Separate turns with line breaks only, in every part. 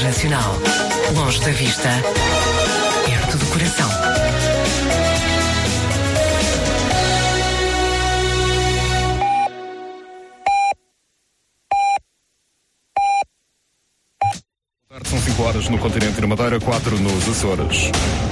Internacional. Longe da vista, perto do coração.
São 5 horas no continente da Madeira, 4 nos Açores.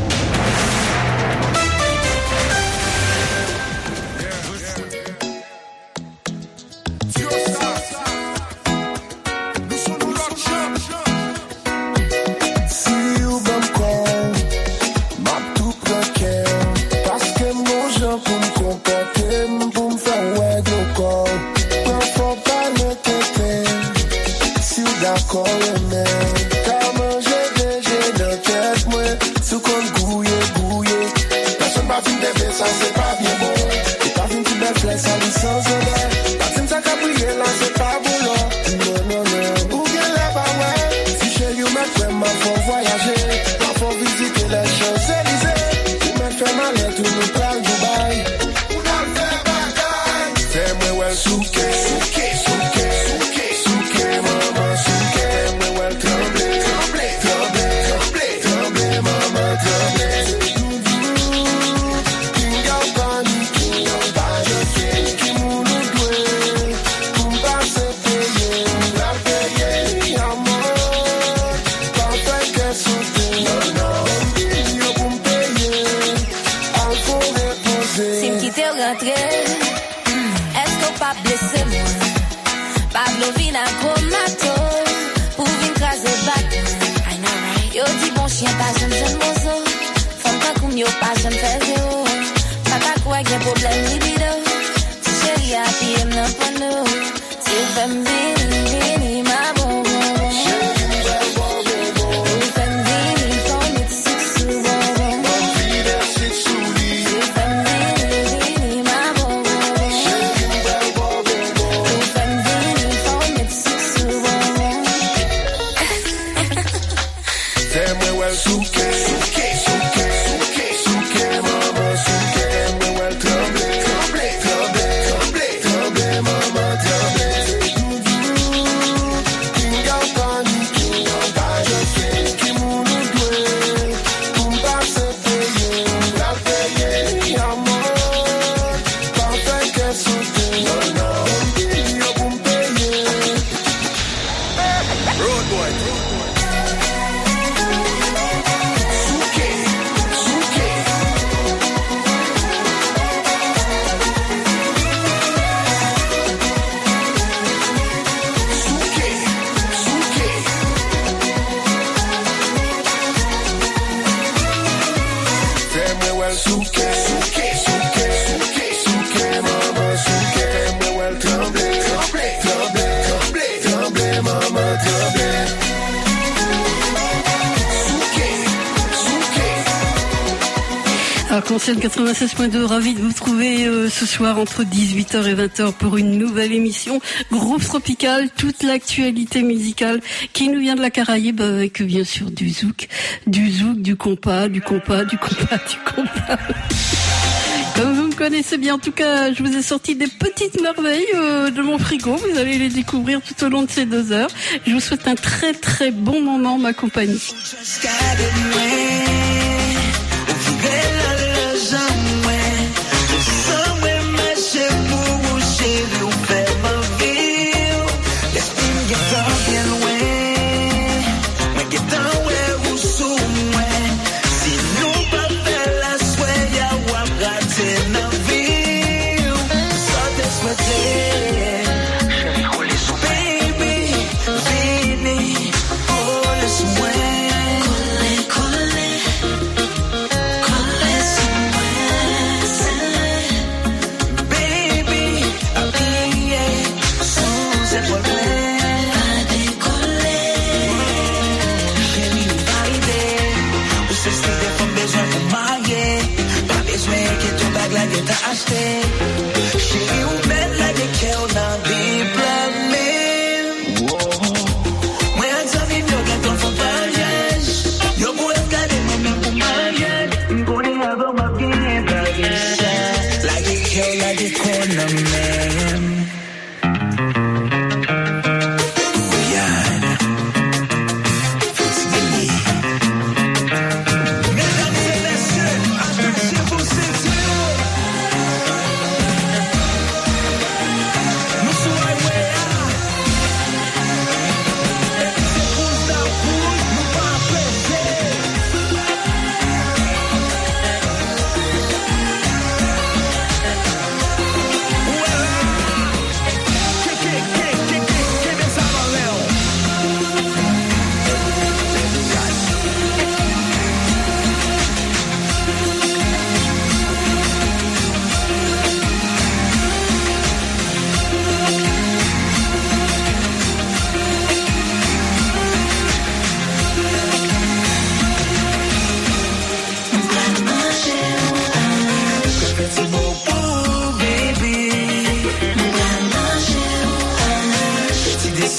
Consciente 96.2, ravi de vous trouver ce soir entre 18h et 20h pour une nouvelle émission Groove Tropical, toute l'actualité musicale qui nous vient de la Caraïbe avec bien sûr du zouk, du compas. Comme vous me connaissez bien, en tout cas, je vous ai sorti des petites merveilles de mon frigo. Vous allez les découvrir tout au long de ces 2 heures. Je vous souhaite un très très bon moment en ma compagnie.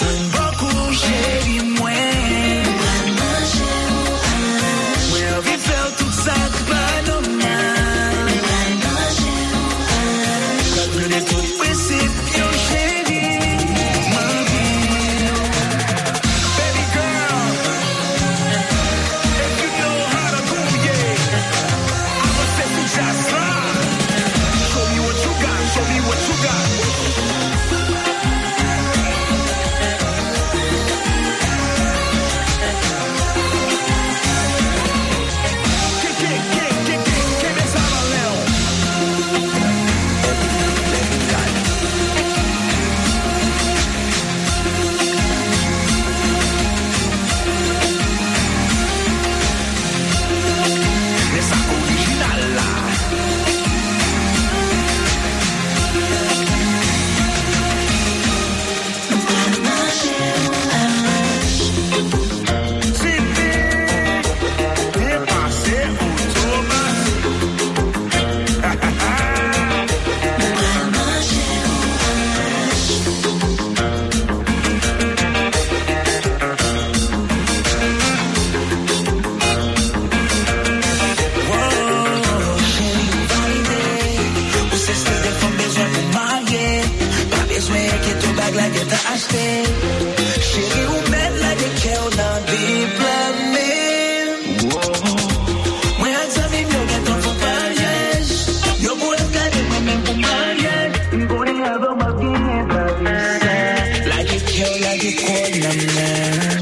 beaucoup chérie moi. Ouais, vi faire tout ça pas normal. Quand le tout principe yo chérie, ma vie. Baby girl, if you know how to go, yeah, I'ma say you just right. Show me what you got, show me what you got. Chérie, ou mettre la décale dans des plans. Moi, j'avais mieux qu'à ton mariage. Yo, pour regarder moi-même pour mariage. Une bonne avant ma vie, la décale, la décale,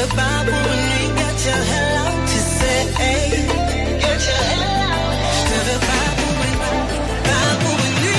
veux pas pour une nuit, get your hell out, tu sais, hey. Get your hell out. Je te veux pas pour une nuit.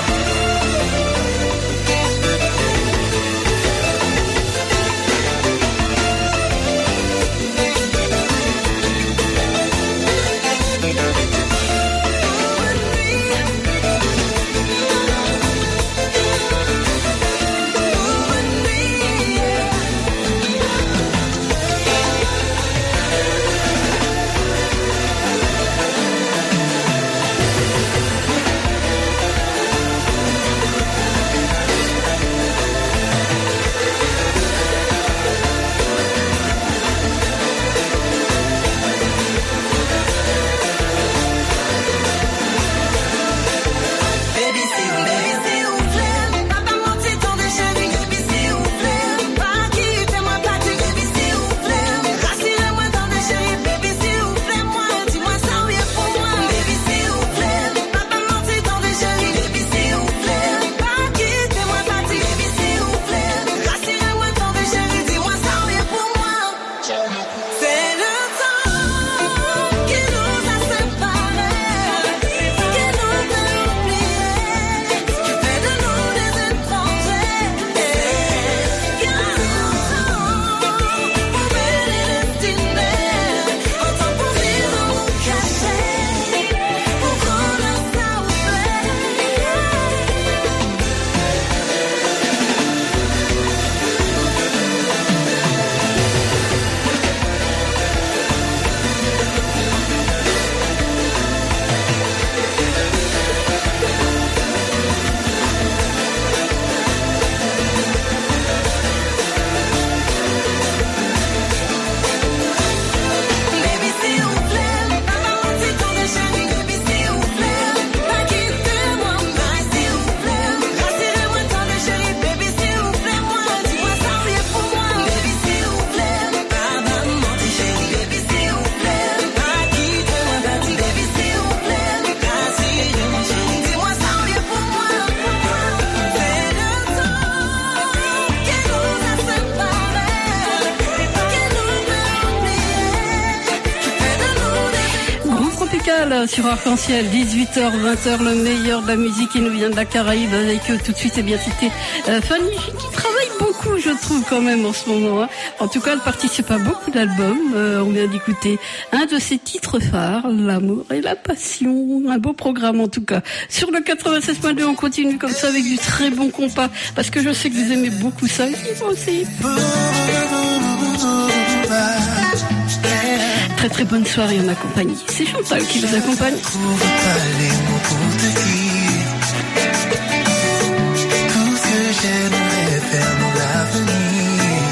Sur Arc-en-Ciel, 18h, 20h, le meilleur de la musique qui nous vient de la Caraïbe avec tout de suite, et bien c'était Fanny qui travaille beaucoup, je trouve, quand même en ce moment. Hein. En tout cas, elle participe à beaucoup d'albums. On vient d'écouter un de ses titres phares, L'amour et la passion. Un beau programme en tout cas. Sur le 96.2, on continue comme ça avec du très bon compas, parce que je sais que vous aimez beaucoup ça. Et moi aussi. Très très bonne soirée en compagnie. C'est Chantal qui vous accompagne.
Je trouve pas les mots pour te dire tout ce que j'aimerais faire dans l'avenir.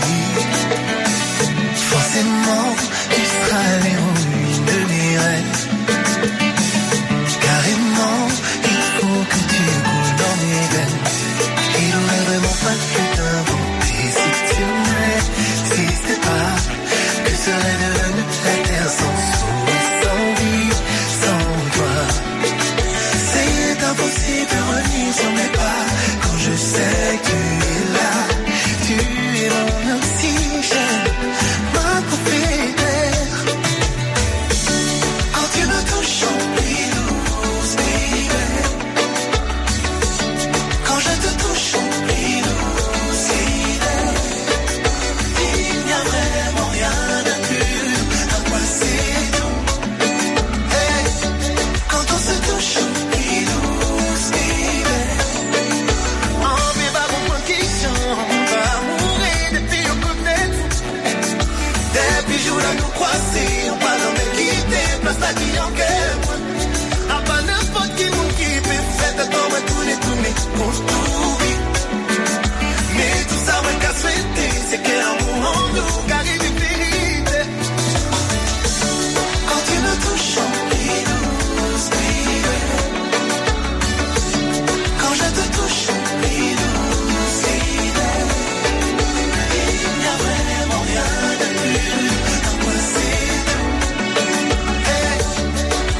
Forcément, tu seras l'héroïne de mes rêves. Carrément, il faut que tu coules dans mes veines. Il aurait vraiment pas pu t'inventer si tu m'aimes. Si c'est pas que serait devenu la terre sans sourire, sans vie, sans toi. C'est impossible de revenir sur mes pas quand je sais que tu es là. Tu es mon oxygène, ma propriétaire. Quand tu me touches en plus douce, baby. Quand je te touche en plus douce, il n'y a vraiment rien de plus. À moi c'est tout. Hey, quand on se touche en plus douce, baby. On vit pas pour prendre question. On va mourir depuis au côté. Depuis jour là nous croiser. On va dans mes quitter. Place la vie en guerre. À pas n'importe qui mon qui peut faire comme un tourner. Qu'on t'oublie. Mais tout ça ouais qu'à souhaiter. C'est qu'un amour en nous. Qu'arrive une vérité. Quand tu me touches en plus douce, baby. Quand je te touche en plus douce, baby. Il n'y a vraiment rien de plus. À moi c'est tout. Hey.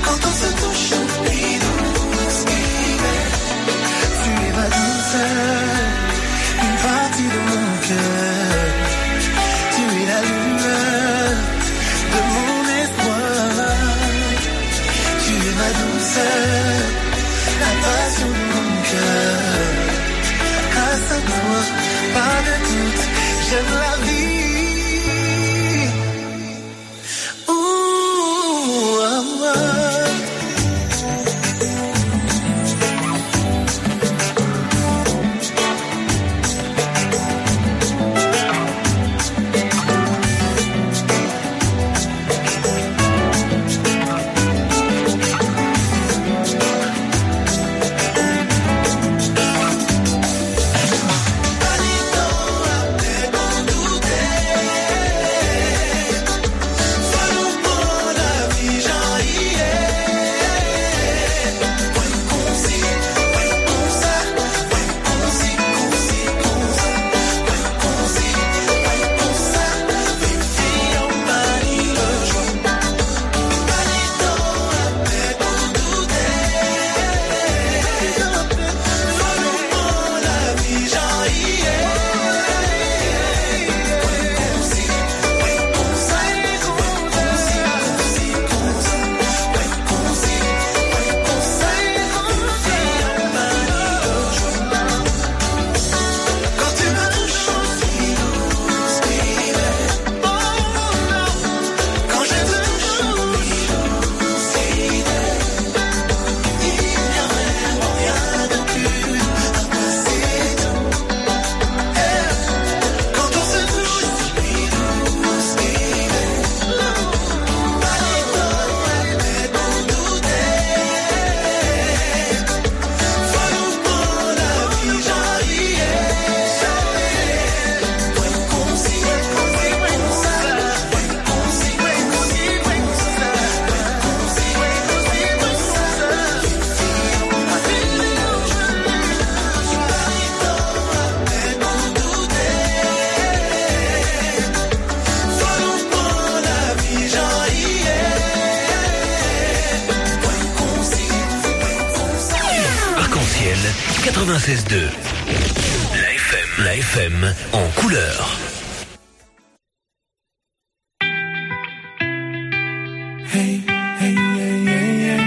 96.2. La FM en couleur.
Hey, hey, hey, hey, hey.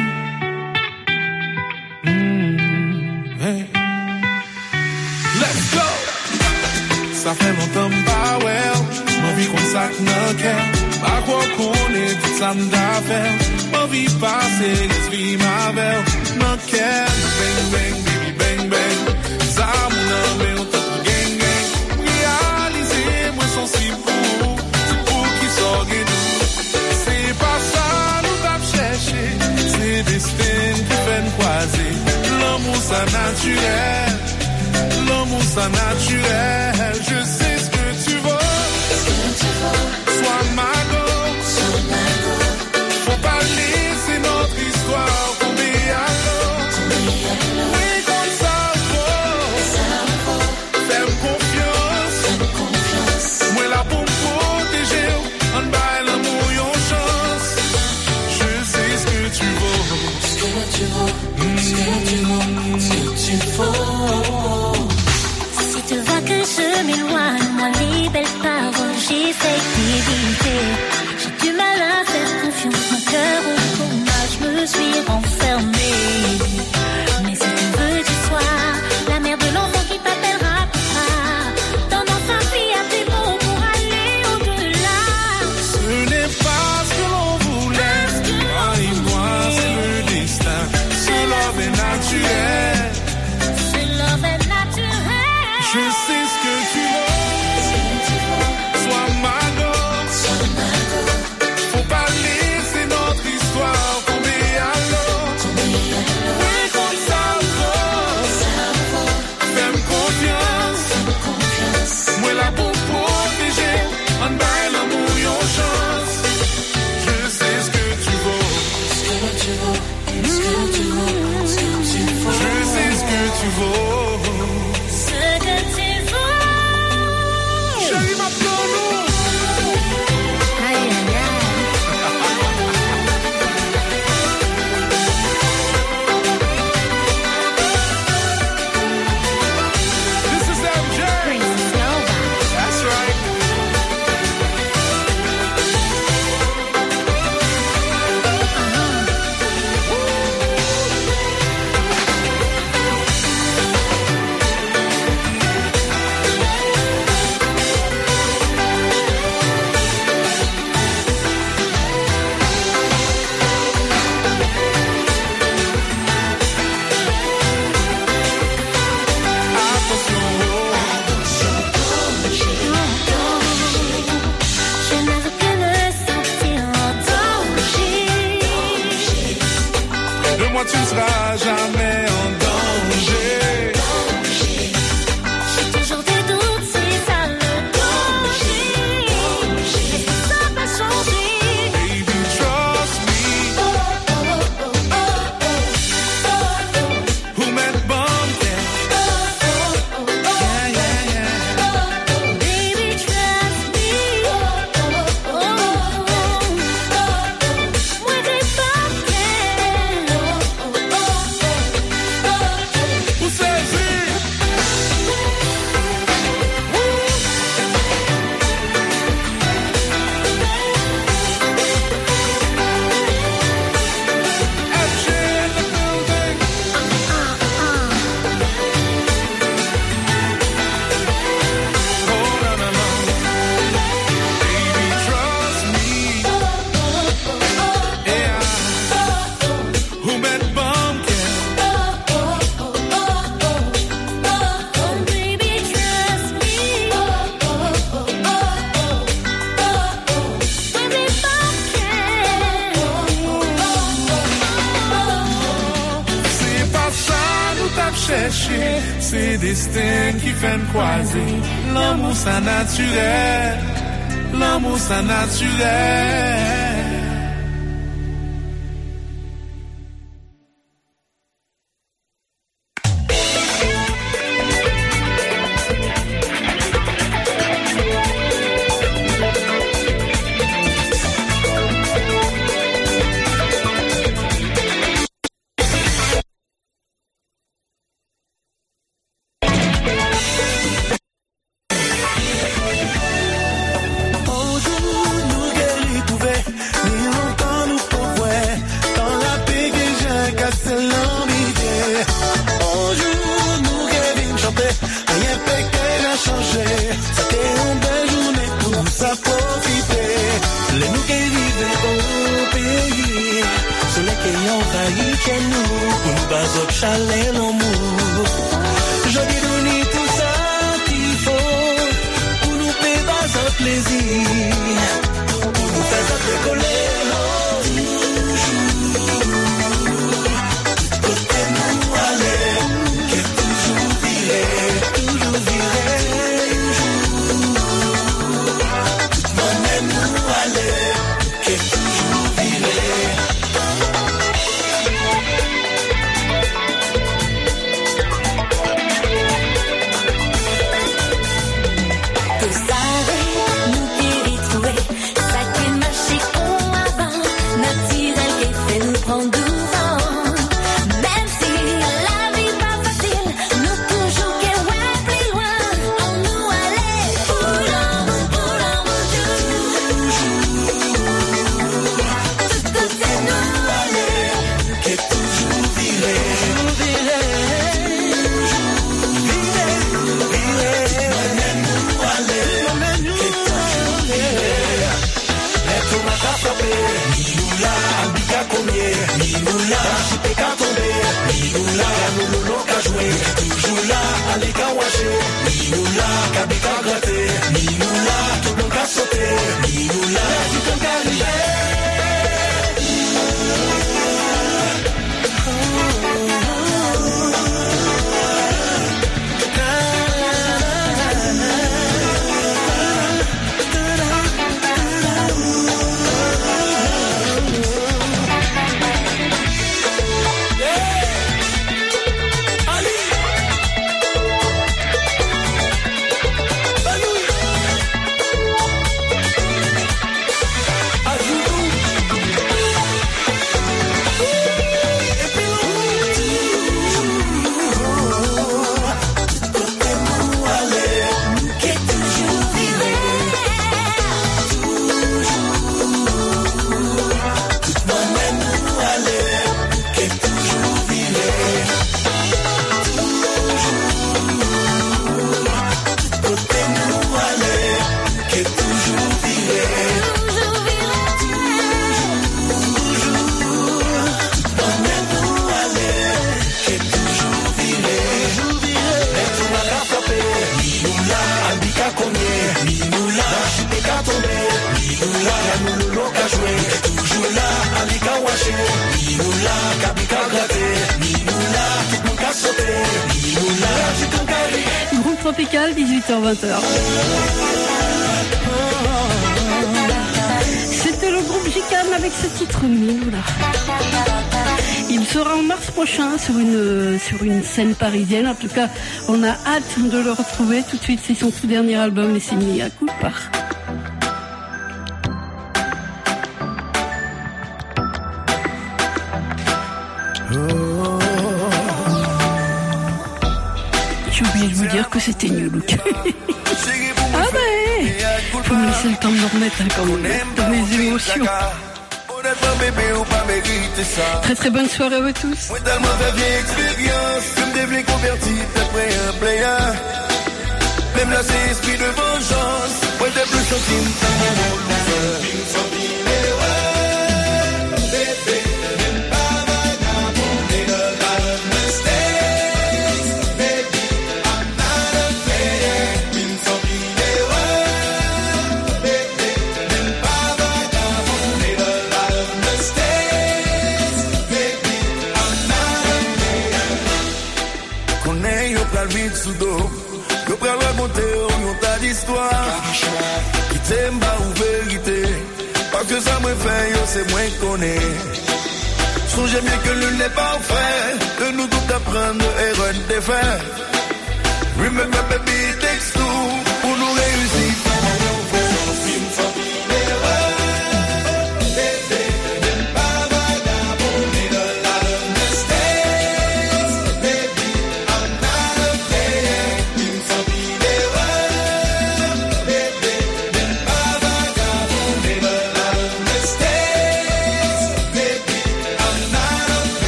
Hey. Let's go! Ça fait longtemps pas well, ma vie comme ça que n'a qu'elle. Pas quoi qu'on est, tout ça m'a fait. Ma vie passée, l'esprit ma belle. N'a qu'elle, bang bang, baby bang bang. Ça mon âme est en top gang gang. Réaliser, moi sensible pour qui sort guédou. C'est pas ça nous t'a cherché, c'est destin qui fait nous croiser. L'amour ça naturel, l'amour ça naturel. Je sais ce que tu veux, sois ma go. Faut pas laisser notre histoire tomber à l'eau. Oui comme ça faut, fais-moi confiance. Moi là pour me protéger, en bas l'amour yon chance. Je sais ce que tu veux, ce que tu veux, ce que tu veux, ce que tu veux.
Si tu vois que je m'éloigne, moi les belles paroles j'ai fait d'éviter. J'ai du mal à faire confiance, mon cœur au coma, je me suis renfermée. Mais si tu veux du soir, la mère de l'enfant qui t'appellera papa, donne enfin vie à tes mots pour aller au-delà.
Ce n'est pas ce que l'on voulait, toi et moi c'est le destin. Ce love est naturel,
Ce love est naturel.
je sais ce que tu veux, sois ma go. Faut pas laisser notre histoire tomber à l'eau. Oui comme ça faut, fais-moi confiance. Moi là pour protéger, en bas l'amour yon chance. Je sais ce que tu veux, ce que tu veux, ce que tu veux, ce que tu veux. Je sais ce que tu veux.
Ce que tu veux.
Chérie maintenant nous.
Aïe, aïe, aïe.
This is MJ.
Princess Nova.
That's right.
Je ne veux que me sentir en danger.
De moi tu ne seras jamais en danger.
J'ai toujours des doutes, c'est ça le danger. Est-ce que ça va changer?
Baby, trust me. Who met bumpkin? Yeah, yeah, yeah.
Baby, trust me. Moi j'ai pas fait.
Who says it? MJ in the building. Oh, no, no, no. Baby, trust me. Yeah. Who met bumpkin?
Baby, trust me.
C'est pas ça nous t'a cherché, c'est destin qui fait nous croiser. L'amour ça naturel, l'amour ça naturel.
haïtien nous, pour nous baser au chalet l'amour. Je dis nous tout ça qu'il faut, pour nous faire baser au plaisir, pour nous faire ça décoller.
Groupe Tropical, 18h-20h. C'était le groupe Gicane avec ce titre Minoula. Il sera en mars prochain sur une scène parisienne. En tout cas, on a hâte de le retrouver. Tout de suite, c'est son tout dernier album, Les Signes à Culpa. J'ai oublié de vous dire que c'était New Look. Ah ben, faut me laisser le temps de me remettre quand même dans mes émotions. Très très bonne soirée à vous tous.
Même là c'est esprit de vengeance. Ouais, t'es plus gentil. Je prends raconter une tas d'histoires qui t'aime pas ou vérité. Parce que ça me fait, c'est moins qu'on est. Songez mieux que l'une n'est pas fait. De nous tout apprendre et run des faits. Remember baby, it takes two pour nous réussir.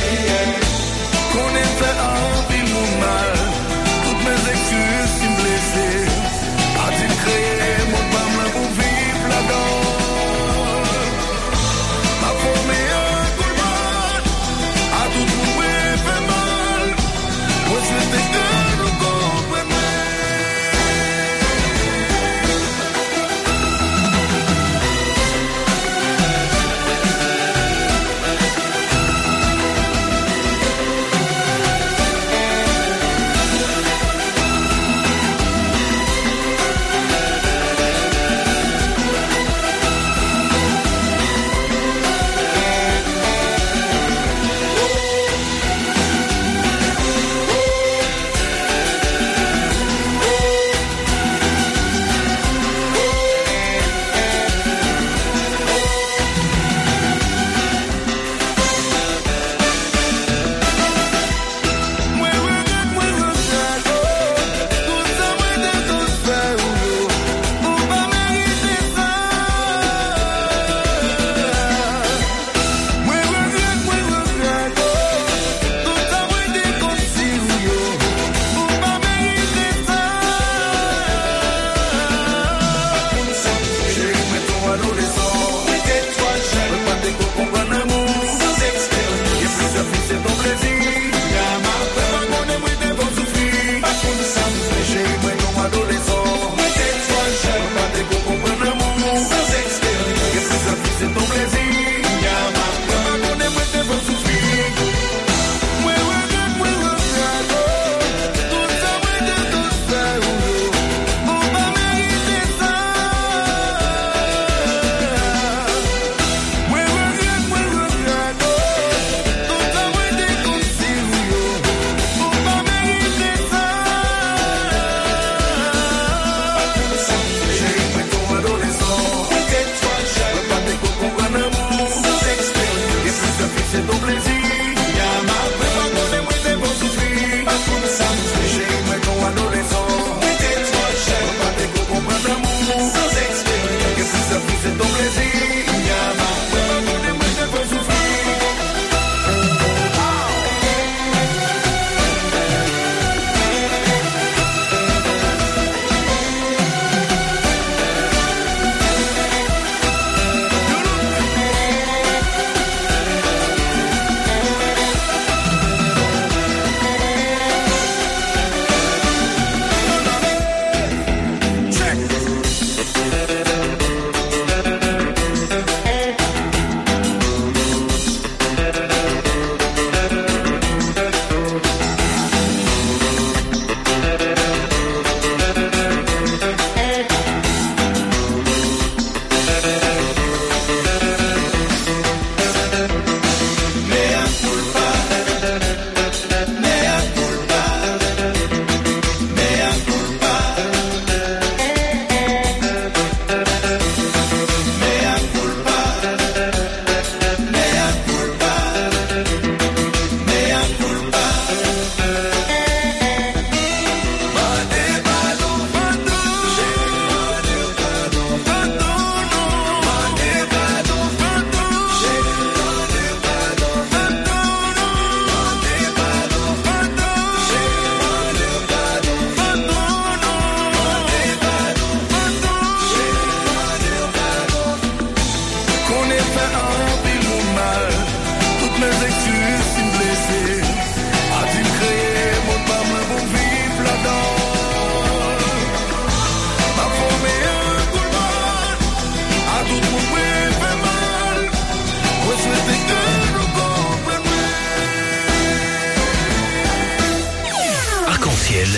Toutes mes excuses, tu me blesses.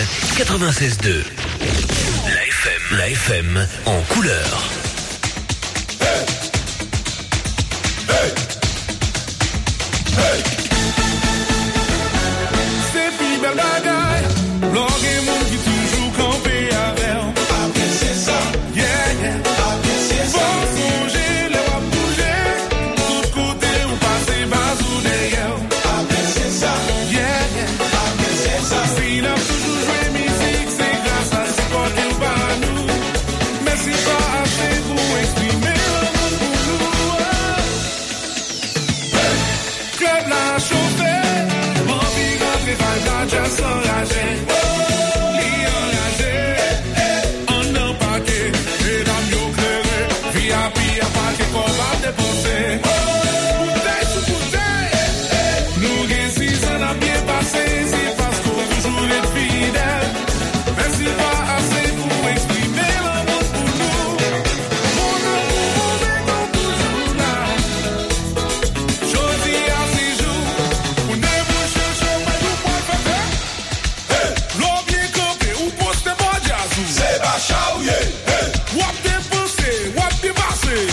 96.2. La FM en couleur.
C'est plus belle bagaille, l'orgue monde qui toujours campé avec. Après c'est ça, yeah, yeah. Après c'est ça, faut songer, les va bouger. Tout côté ou passer bas ou derrière. Après c'est ça, yeah, yeah. Après c'est ça, s'il a toujours joué musique, c'est grâce à ce qu'on est par nous. Mais c'est pas assez pour exprimer l'amour pour nous. Club la chauffée. Just enragé, li enragé, en un paquet, mesdames yo clairé, VIP à paquet qu'on va dépenser. Bouteille sous bouteille, nous gain 6 ans à bien passé, c'est parce qu'on toujours est fidèle. Mais c'est pas assez pour exprimer l'amour pour nous. Mon amour est comme toujours là. Jodi à ces jours, on est bouché chaud, mais nous pas fait. C'est Bachaouye, wap dépensé, wap dépassé.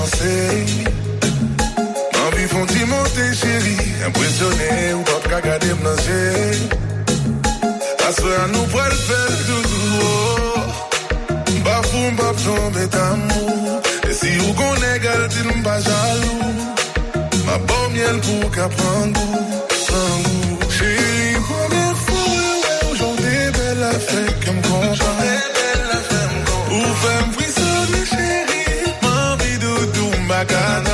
penser. Envie font-ils monter, chérie. Impressionné ou pas regarder m'nager. À ce à nous pour le faire doudou. Bafou m'baf tomber d'amour. Et si vous connaissez gal, dis-nous pas jaloux. Ma bonne miel pour qu'à prendre goût. Chérie, première fois, aujourd'hui, belle affaire qui me comprend. Ou femme frissonne, chérie. M'envie doudou, m'bacana.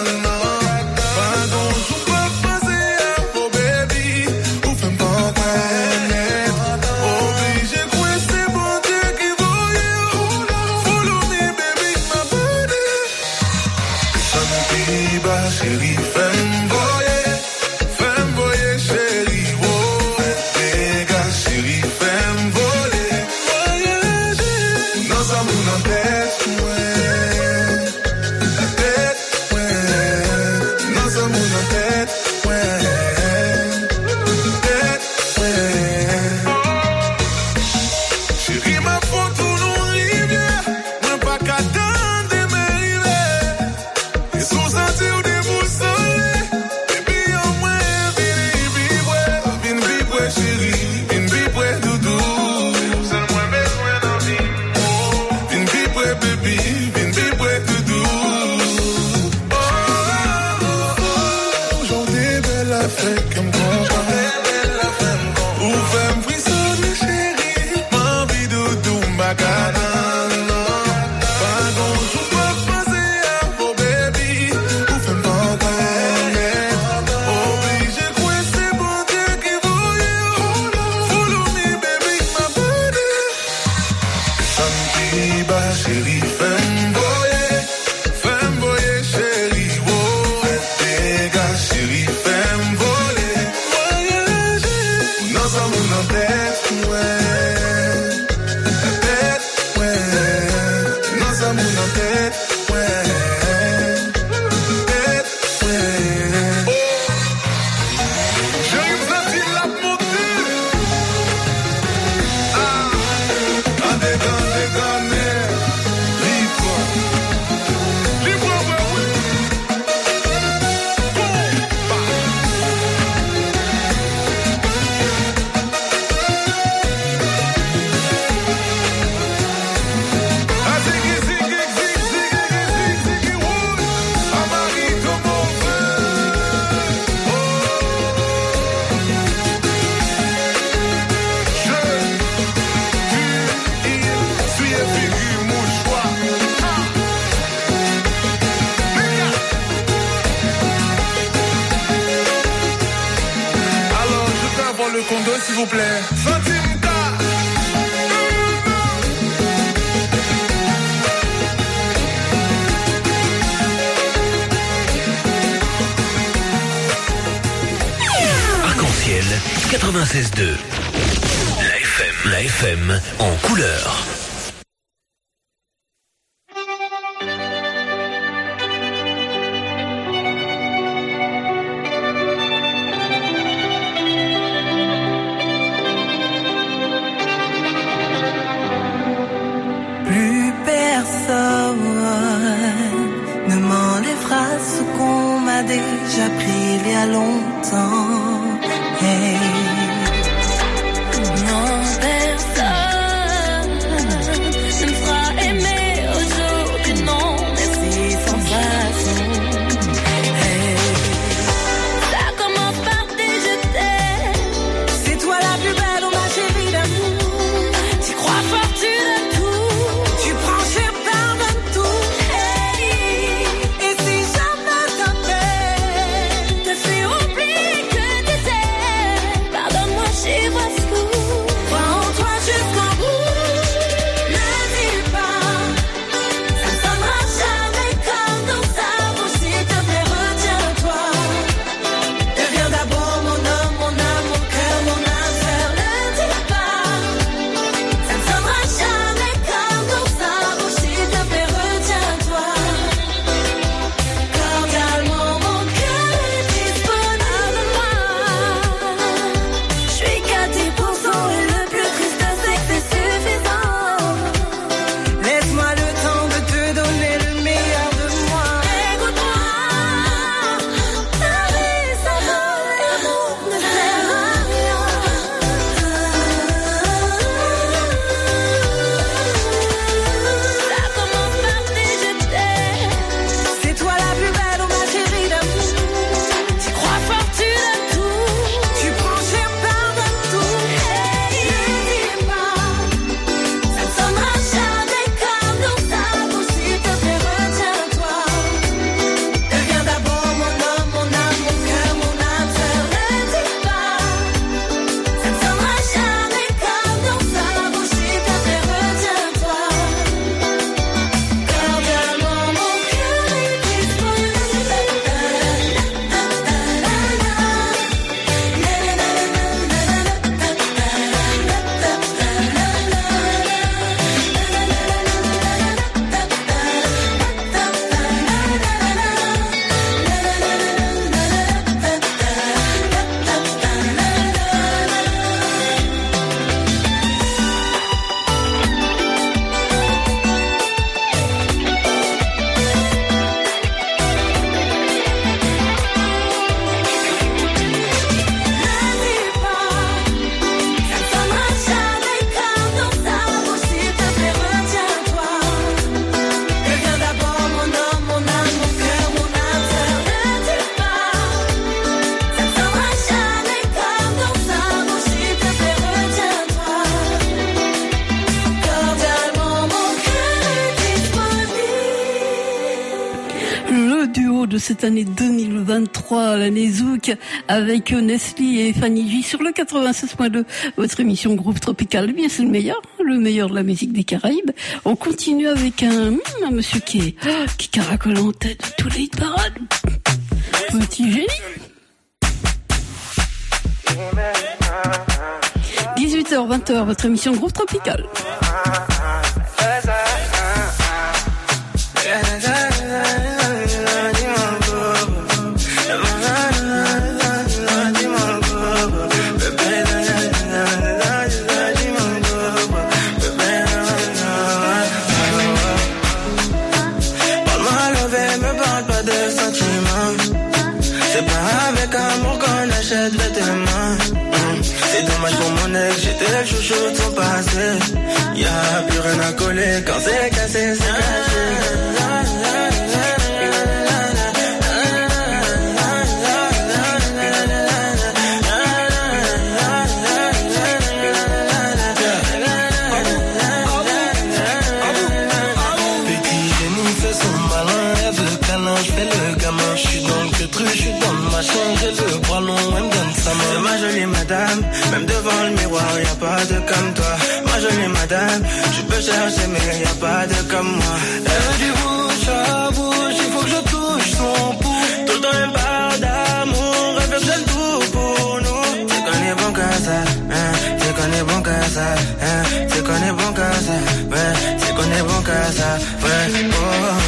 S'il vous plaît, Fatimka.
Arc-en-ciel 96.2. La FM en couleur.
Déjà pris il y a longtemps. Hey.
Non, personne ne me fera aimer aujourd'hui. Non, merci sans façon. Hey. Ça commence par des je t'aime.
C'est toi la plus belle, oh ma chérie d'amour.
Tu crois fort, tu donnes tout.
Tu prends cher, pardonne tout.
Hey.
Et si jamais t'appelles,
te fais oublier que tu t'aimes.
de cette année 2023, l'année Zouk, avec Nestlé et Fanny J sur le 96.2, votre émission Groupe Tropical. Bien, c'est le meilleur de la musique des Caraïbes. On continue avec un monsieur qui caracole en tête de tous les hit parades. Petit génie. 18h, 20h, votre émission Groupe Tropical.
C'est dommage pour mon ex, j'étais le chouchou de son passé. Y'a plus rien à coller, quand c'est cassé, c'est caché. Petit génie fait son malin, elle veut câlin, je fais le gamin. Je suis dans le truc, je suis dans le machin, j'ai le bras long, elle me donne sa main. C'est ma jolie madame, même devant le miroir, y'a pas de comme toi. Ma jolie madame, tu peux chercher mais y'a pas de comme moi. Elle veut du bouche à bouche, il faut que je touche son pouls. Tout le temps elle parle d'amour, elle fait tout pour nous. C'est qu'on est bon qu'à ça, hein, c'est qu'on est bon qu'à ça, hein, c'est qu'on est bon qu'à ça, ouais, c'est qu'on est bon qu'à ça, ouais, oh.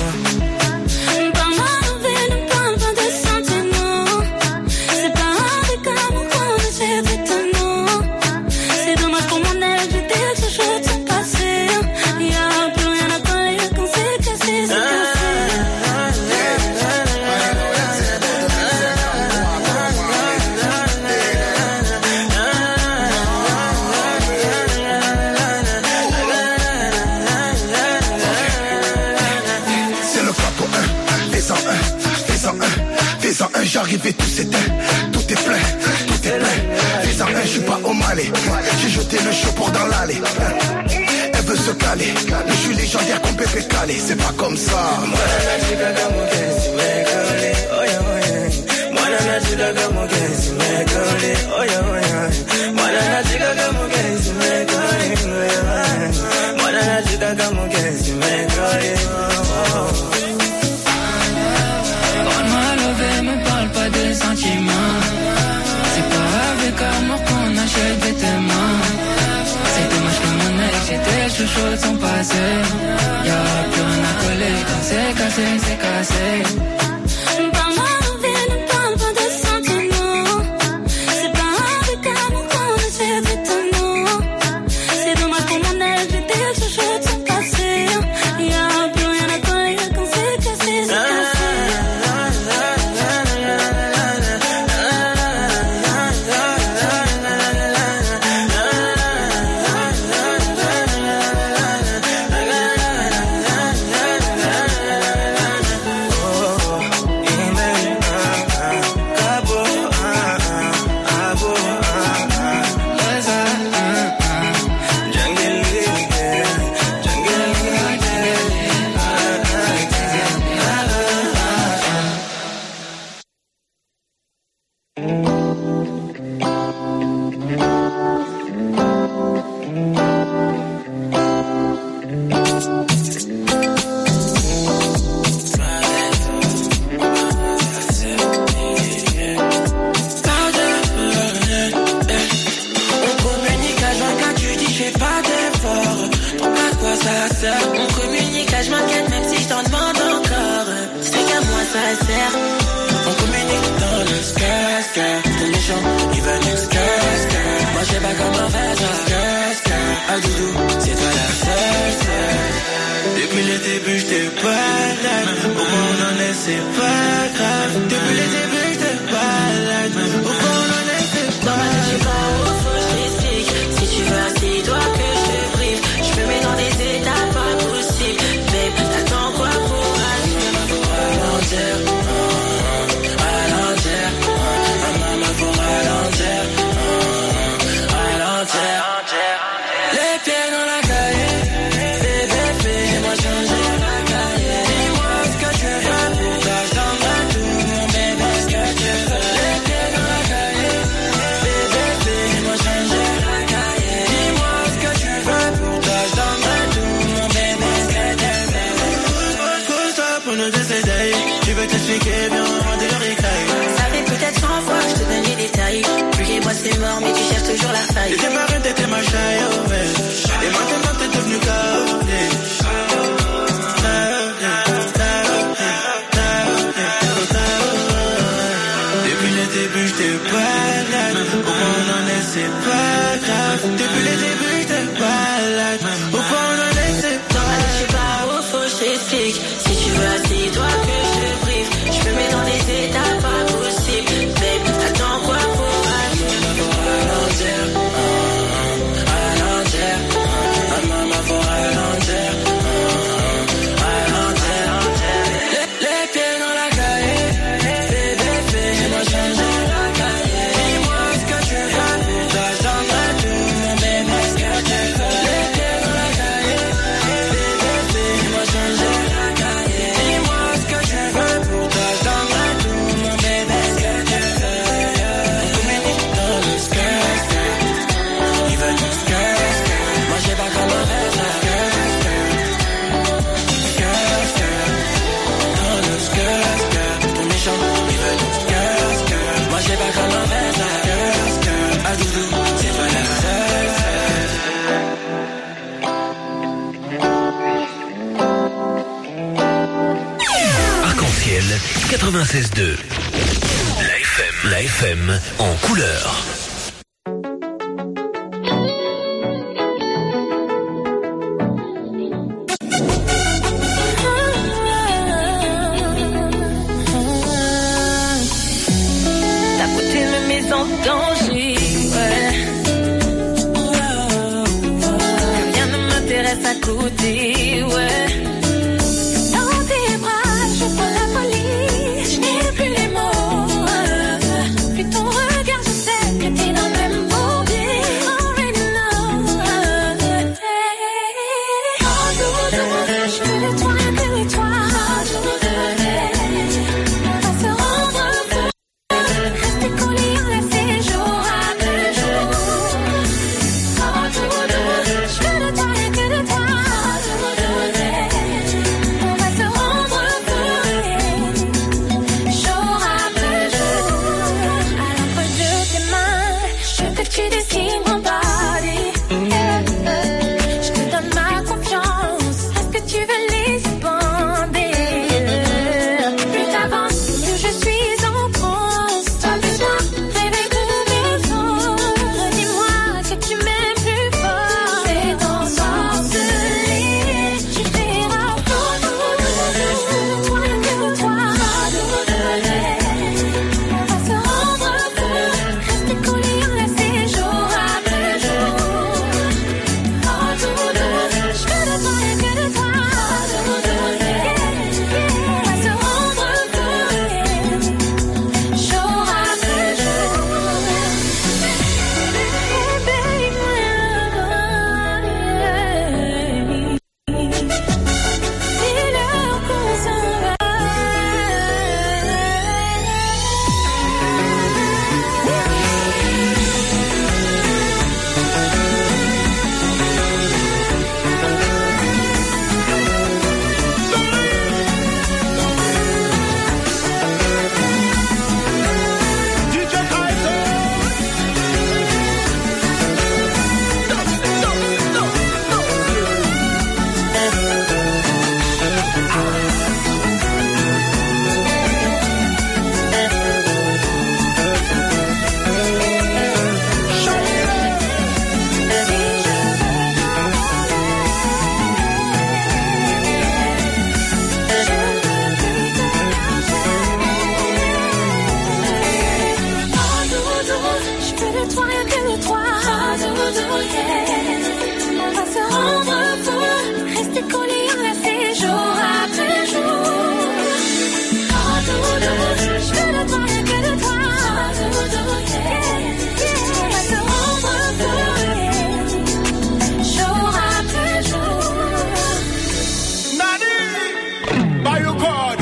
J'arrive et tout s'éteint, tout est plein, tout est plein. Fais en un, je suis pas au Malais. J'ai jeté le chaud pour dans l'allée. Elle veut se caler, mais je suis légendaire comme Pépé Calé. C'est pas comme ça.
C'est pas avec amour qu'on achète des témoins. C'est dommage que mon ex, j'étais le chouchou de son passé. Y'a plus rien à coller, quand c'est cassé, c'est cassé.
Parle-moi de vie, ne parle pas de sentiments. C'est pas avec amour qu'on achète des témoins. C'est dommage que mon ex, j'étais le chouchou de son passé. Y'a plus rien à coller, quand c'est cassé, c'est cassé.
Les pieds shy. T'étais ma reine, t'étais ma shy, oh ouais. Et maintenant t'es devenue chaotique. Depuis le début, j'étais balade. Au point on en est, c'est pas grave. Depuis le début, j'étais balade. Au point on en est, c'est pas grave. Je sais pas où faut que je t'explique. Si tu veux, assis-toi que je te brief. Je me mets dans des états pas possibles. Babe, attends quoi pour agir? Faut ralentir, ralentir. Maman, faut ralentir, ralentir. Les pieds dans la cahier. Bébé, fais-moi changer la cahier. Dis-moi ce que tu veux. Toi, je donnerai tout mon bébé, ce que tu veux. Les pieds dans la cahier. Bébé, fais-moi changer la cahier. Dis-moi ce que tu veux. Pour toi, je donnerai tout mon bébé, ce que tu veux. Tous mes mots dans le skirt. Ils veulent du skirt. Moi, j'ai pas comment faire ça. Dans le skirt. Pour mes chambres, ils veulent du skirt. Moi, j'ai pas comment faire ça. À doudou, c'est pas la seule.
Arc-en-ciel 96.2. La FM en couleur.
Ta beauté me met en danger, ouais. Rien ne m'intéresse à côté, ouais. Dans tes bras, je prends la folie. Je n'ai plus les mots. Plus ton regard, je sais que t'es dans le même bourbier. Already know. Oh, doudou, je veux de toi, rien que de toi. Oh, doudou, on va se rendre fou. Rester collés, enlacés, jour après jour. Oh, doudou, je veux de toi, rien que de toi. Oh, doudou, on va se rendre fou. Jour après jour. À l'ombre de tes mains, je veux que tu dessines mon body. Je te donne ma confiance. Est-ce que tu veux laisser bander? Plus t'avances, plus je suis en transe. Toi, besoin, réveille de mes sens. Dis-moi que tu m'aimes plus fort. C'est ensorcelé. Tu verras pour toi, rien que toi. On va se rendre fou. Rester collés, enlacés, jour après jour. Oh, doudou, je veux de toi, rien que de toi. Doudou, on va se rendre fou. Jour après jour. Dis-leur qu'on s'en va. Oh, doudou, je veux de toi, rien que de toi. Oh, doudou, on va se rendre fou. Rester collés, enlacés, jour après jour. Oh, doudou, je veux de toi, rien que de toi. Oh, doudou, on va se rendre fou. Jour après jour.
Nani, by your God.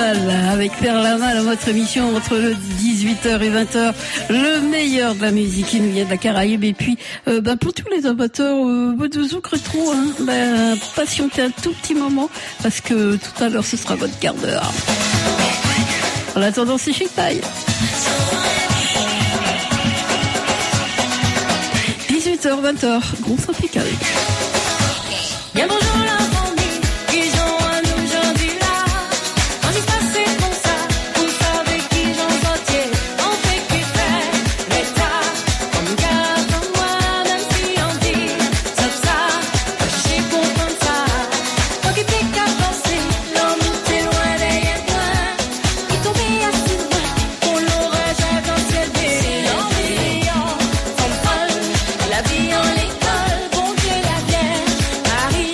Tropical avec Faire la malle, votre émission entre le 18h et 20h, le meilleur de la musique qui nous vient de la Caraïbe. Et puis pour tous les amateurs de zouk rétro, patientez un tout petit moment parce que tout à l'heure ce sera votre quart d'heure. En attendant, c'est Chic Paille. 18h, 20h, Groupe Tropical.
Bien bonjour la famille, qui joue aujourd'hui là. On y passe c'est comme ça, vous savez qui j'en sortier. On fait qui fait l'état, on garde en moi, même si on dit ça, je suis content de ça. Toi qui t'es qu'à penser, l'homme t'es loin derrière moi. Il tombait assez loin, pour l'orage à dans le ciel brillant, brillant, sans folle, la vie en l'école, bon Dieu la Vierge Marie.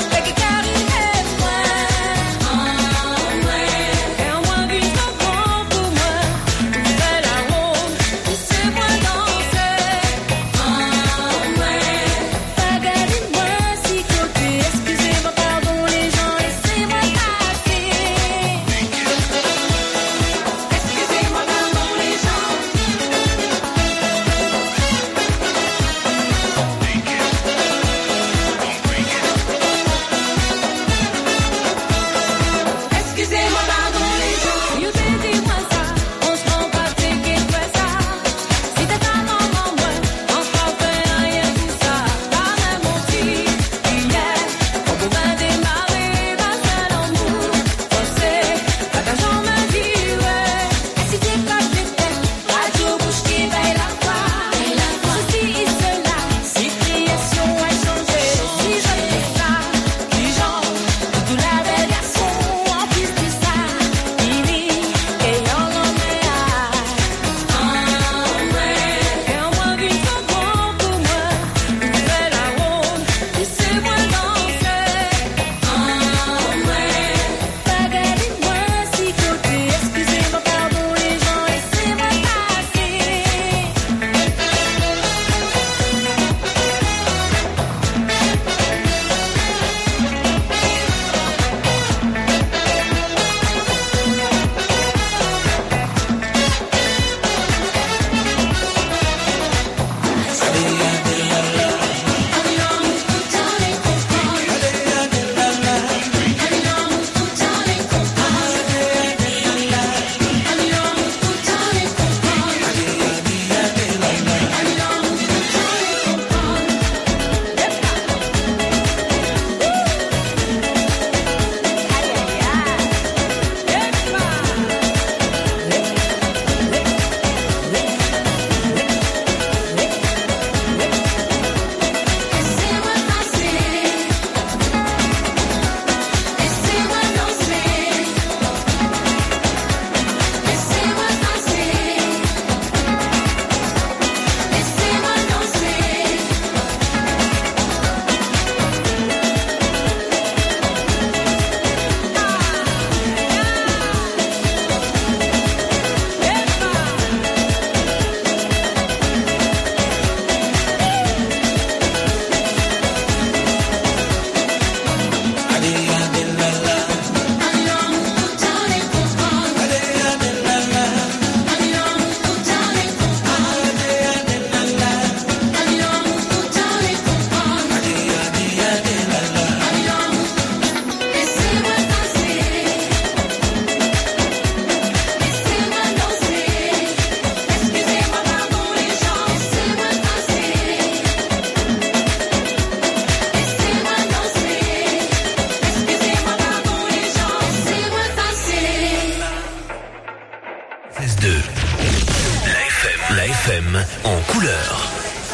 La FM en couleur.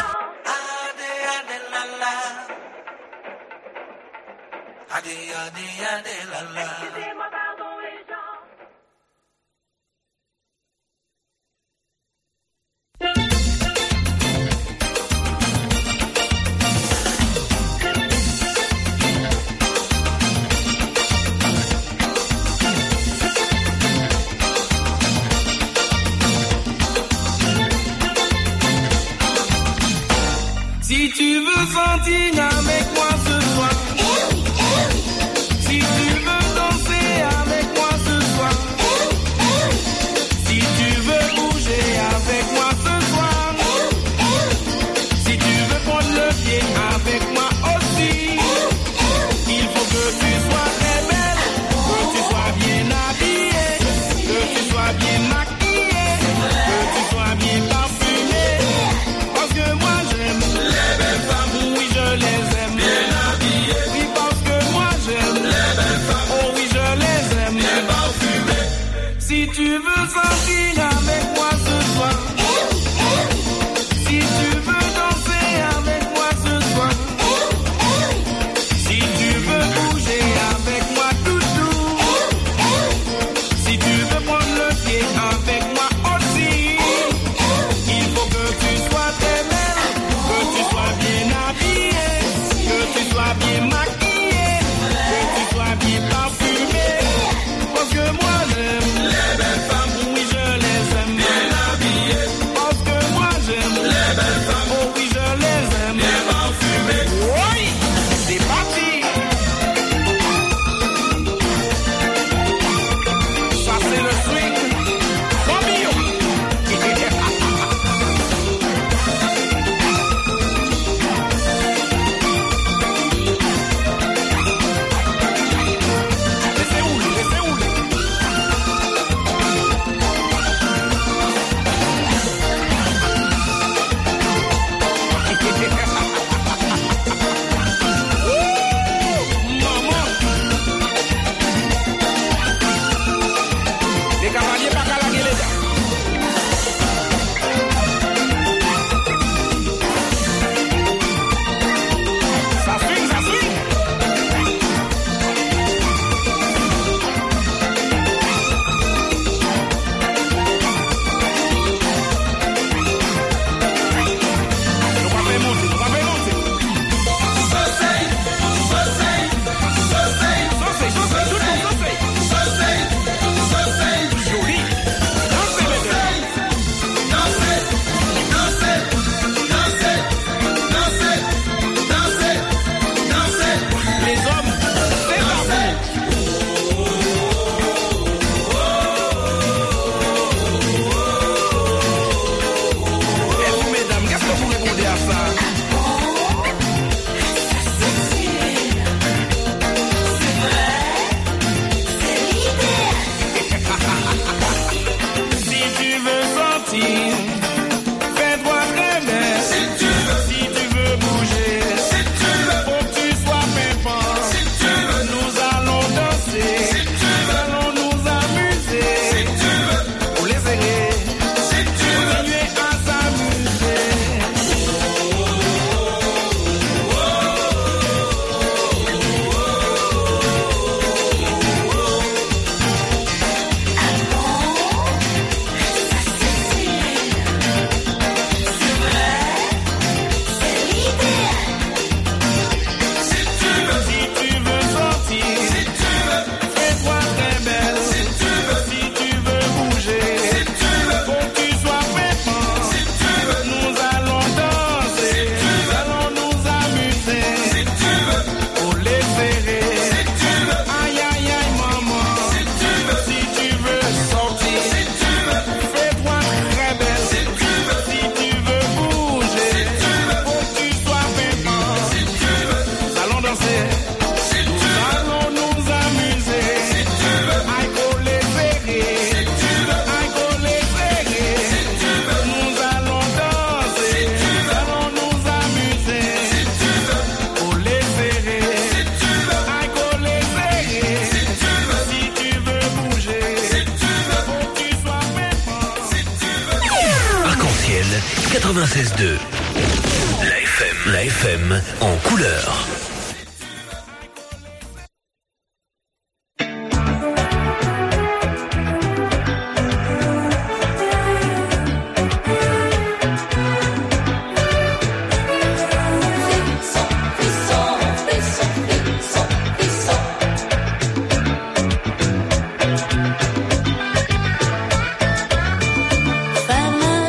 Si tu veux sentir avec moi ce soir, si tu veux danser avec moi ce soir,
9-2. La FM en couleur.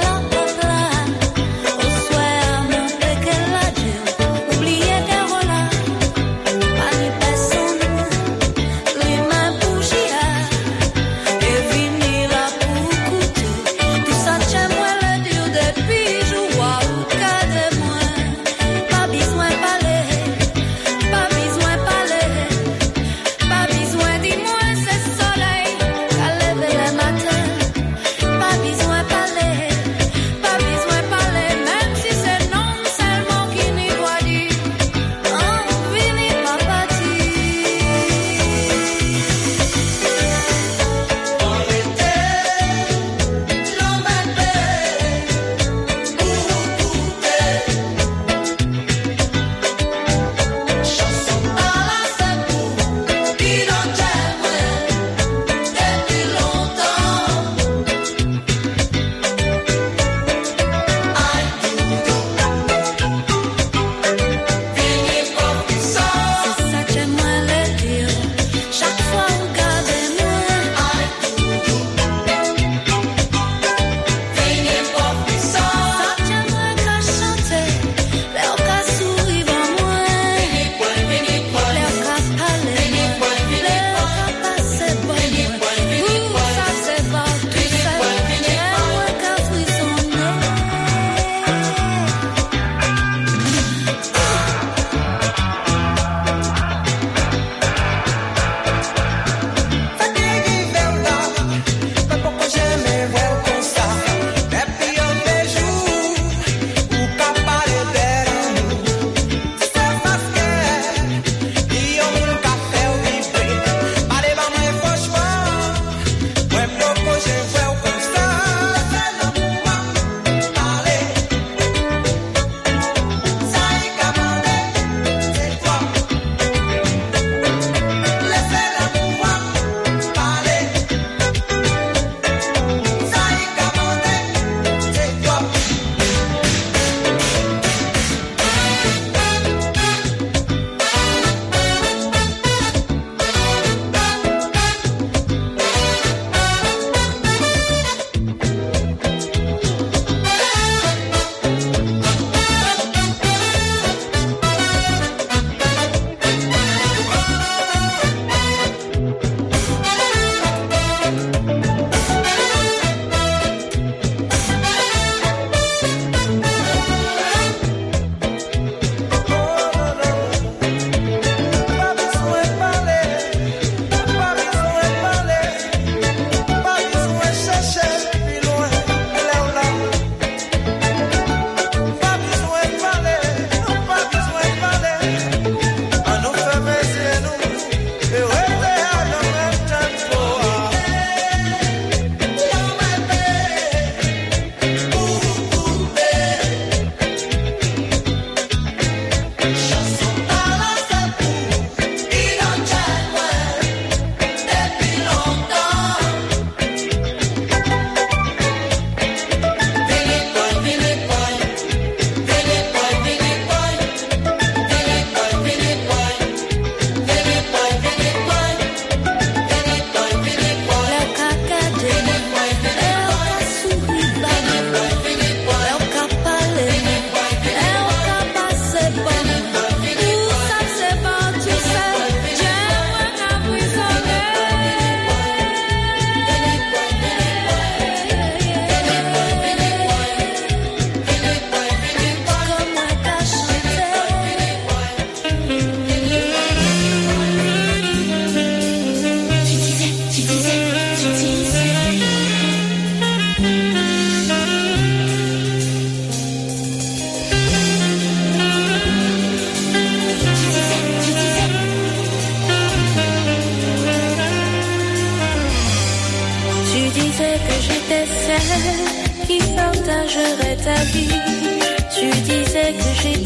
Oubliez Carola.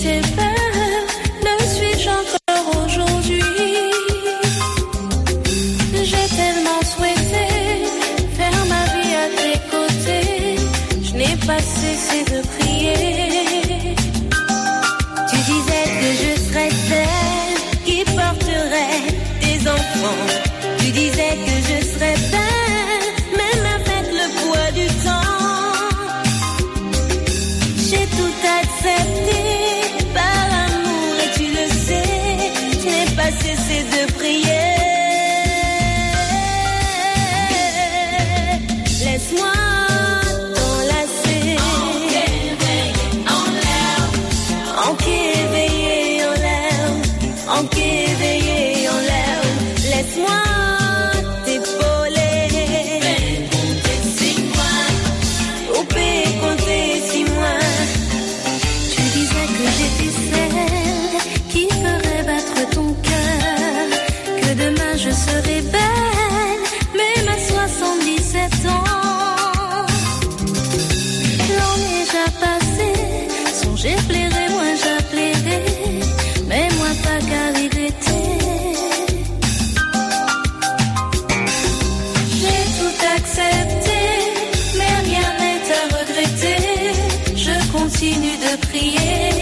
j'étais belle, le suis-je encore aujourd'hui? J'ai tellement souhaité faire ma vie à tes côtés, je n'ai pas cessé de prier. Tu disais que je serais celle qui porterait tes enfants. Tu disais que je serais belle, même avec le poids du temps. J'ai tout accepté par amour et tu le sais, je n'ai pas cessé de prier. Laisse-moi t'enlacer, enquéveillé en l'air, enquéveillé en l'air. Laisse-moi je serai belle, même à 77 ans. L'an est déjà passé, songez plairait, moi j'appellerai, mais moi pas qu'à regretter. J'ai tout accepté, mais rien n'est à regretter. Je continue de prier.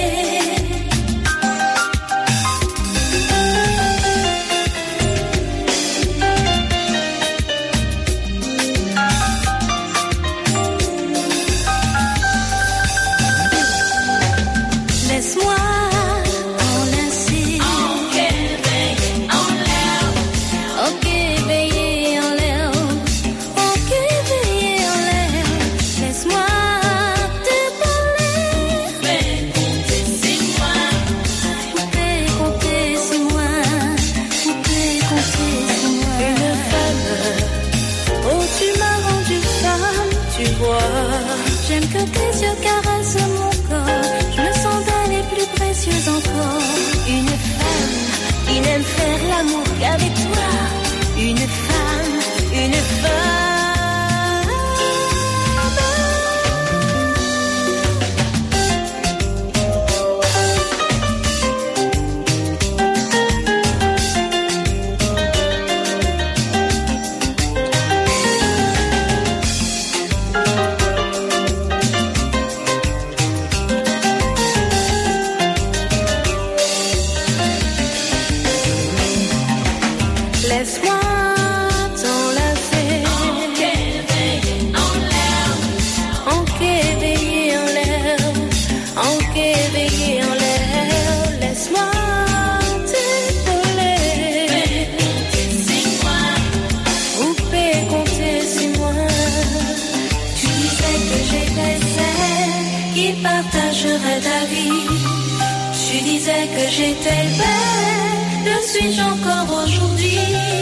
J'aime que tes yeux caressent mon corps, je me sens belle et plus précieuse encore. Une femme qui n'aime faire l'amour qu'avec toi. Une femme, une femme. Laisse-moi t'enlacer, enquéveillé en l'air, enquéveillé en l'air. Laisse-moi t'épauler, couper, compter, c'est moi. Tu disais que j'étais celle qui partagerait ta vie. Tu disais que j'étais belle, le suis-je encore aujourd'hui?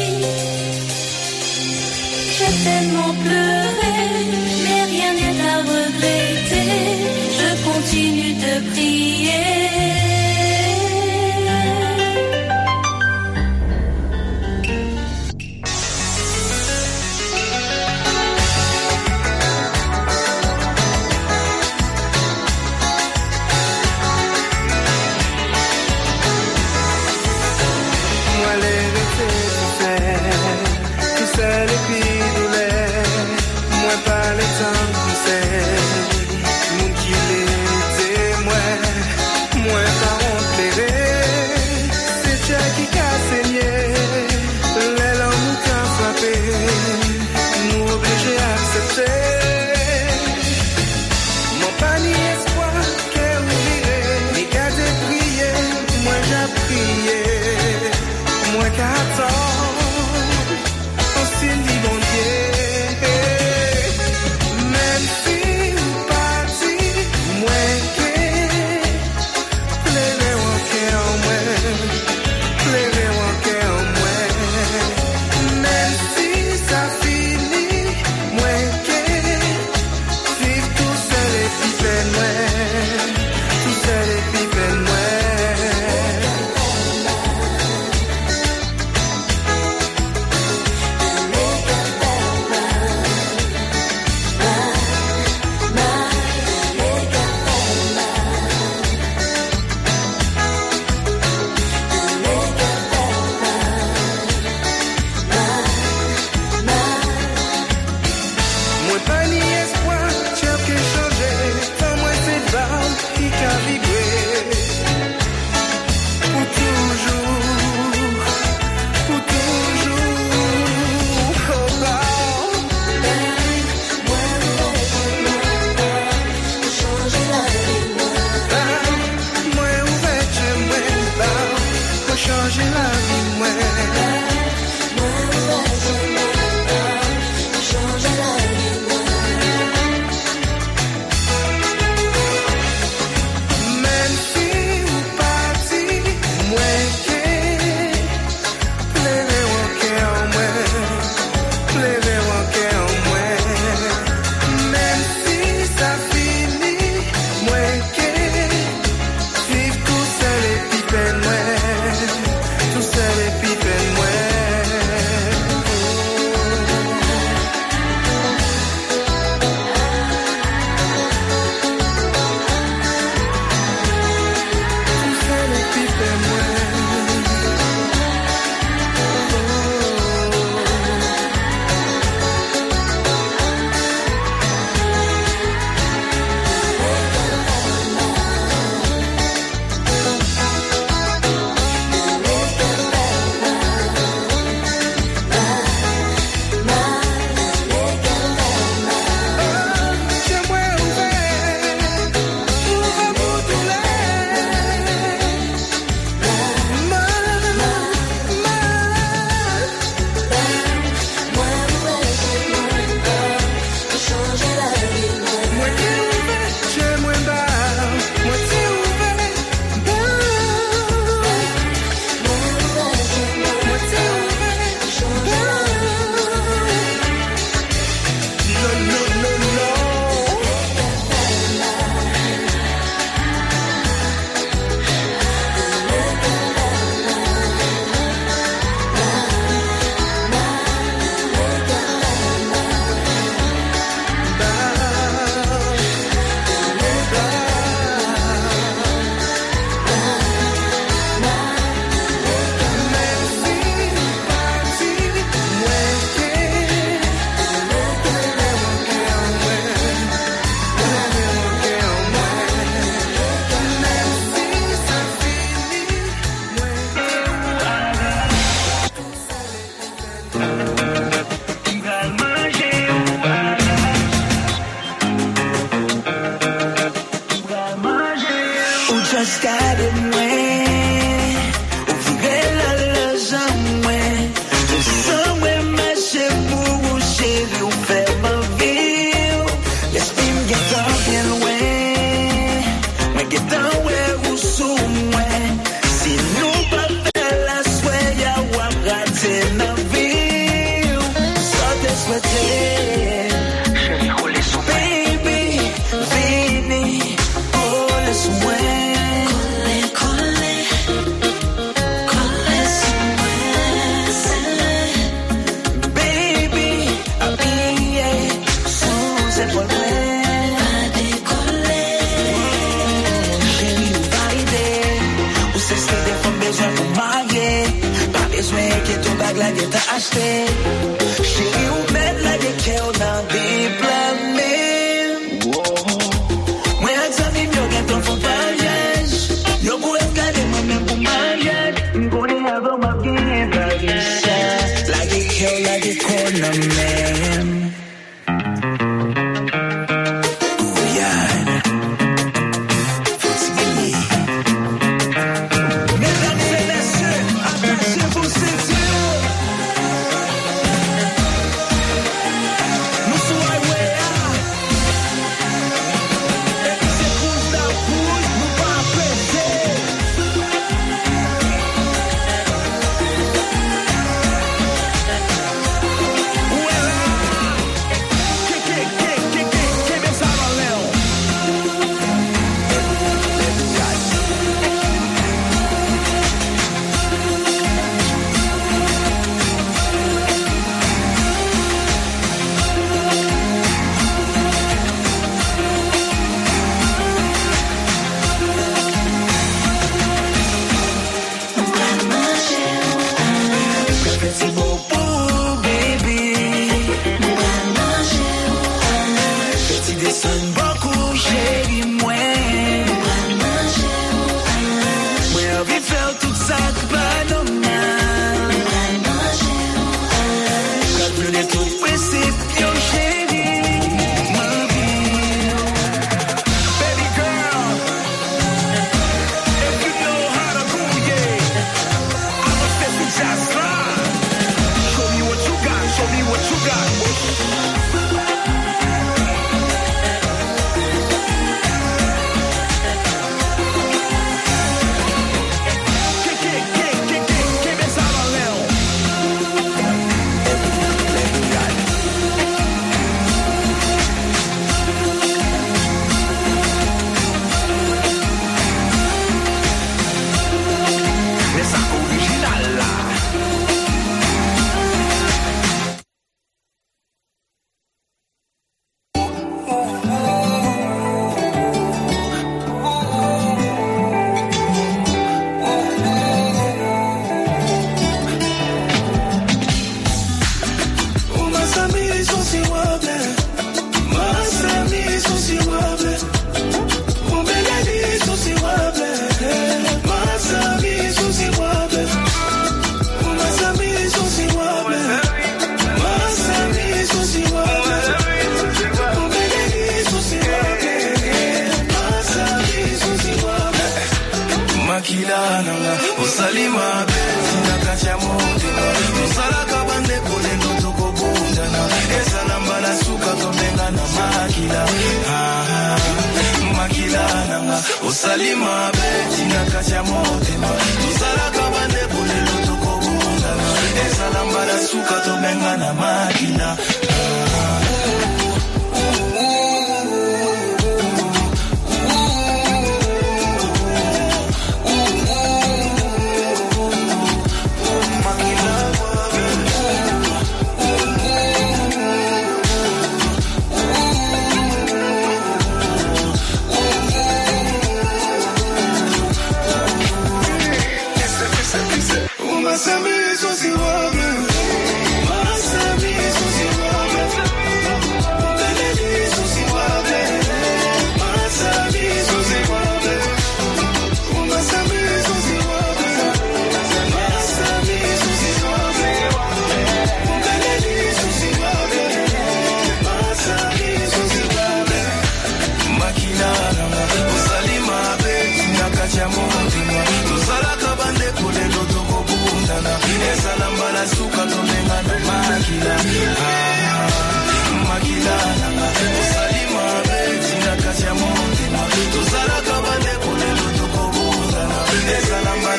J'ai tellement pleuré, mais rien n'est à regretter. Je continue de prier.
C'est les filles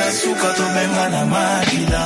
azúcar, tomé la máquina.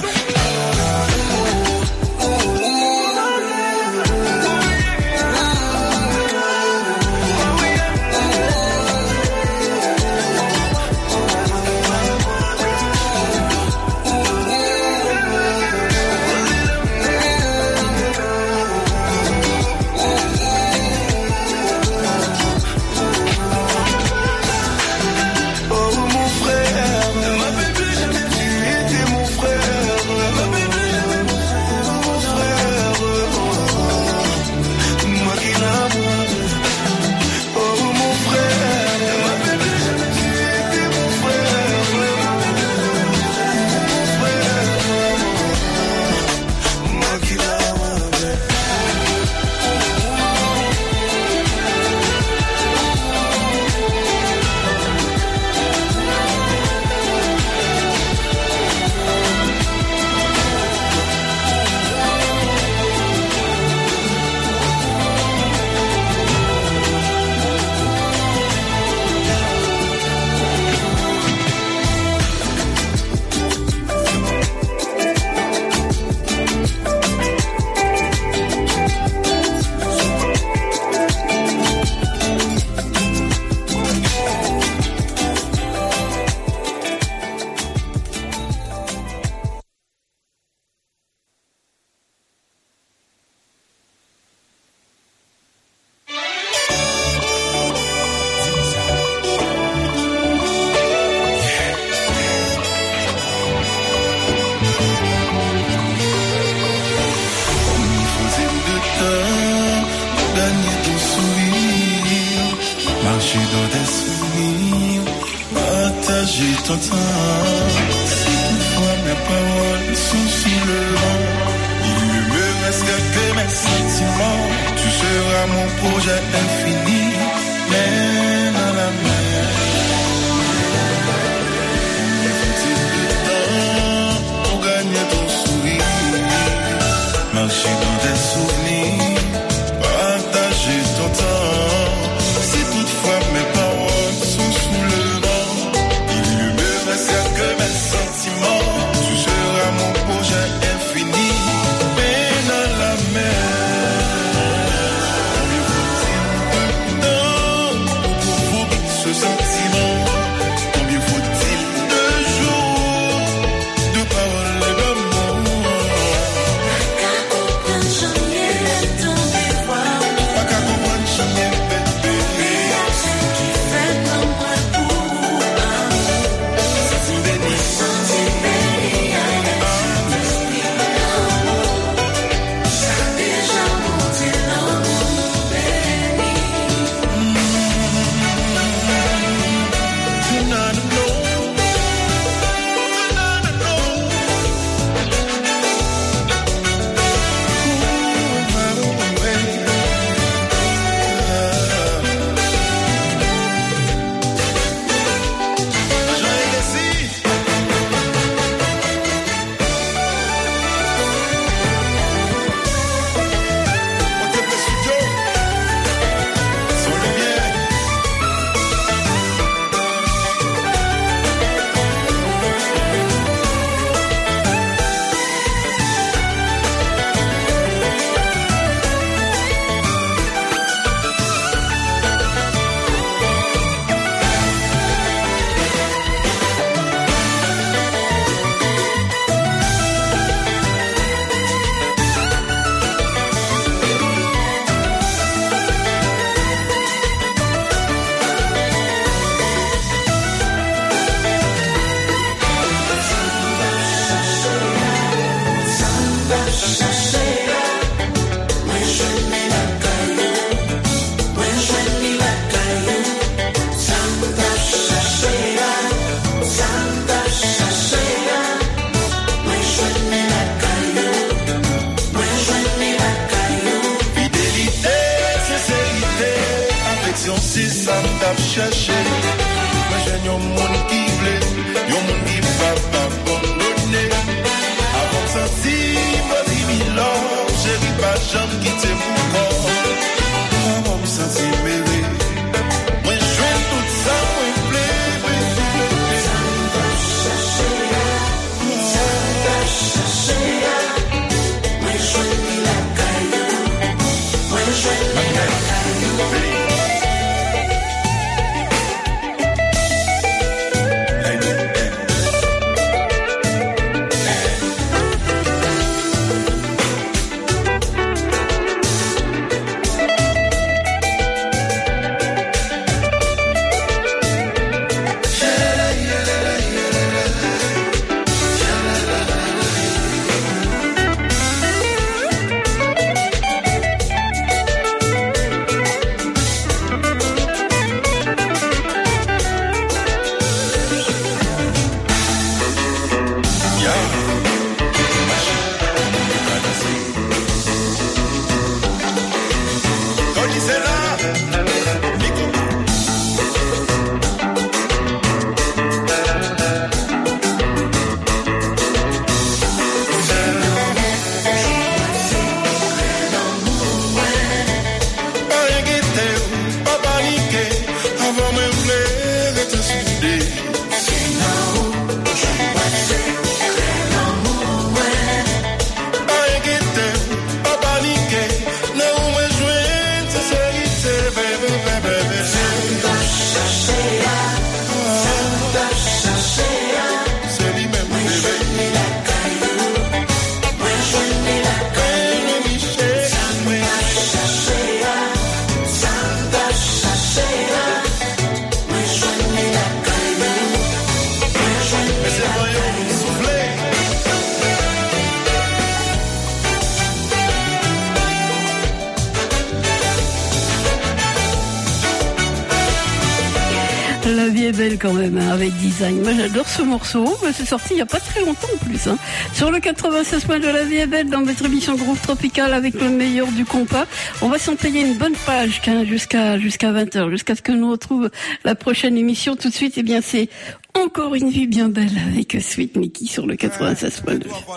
vie est belle quand même, hein, avec Design. Moi j'adore ce morceau, mais c'est sorti il n'y a pas très longtemps en plus. Hein. Sur le 96 points de La vie est belle, dans votre émission Groove Tropical avec le meilleur du compas. On va s'en payer une bonne page jusqu'à 20h, jusqu'à ce que nous retrouve la prochaine émission. Tout de suite, eh bien c'est encore une vie bien belle avec Sweet Mickey sur le 96.2.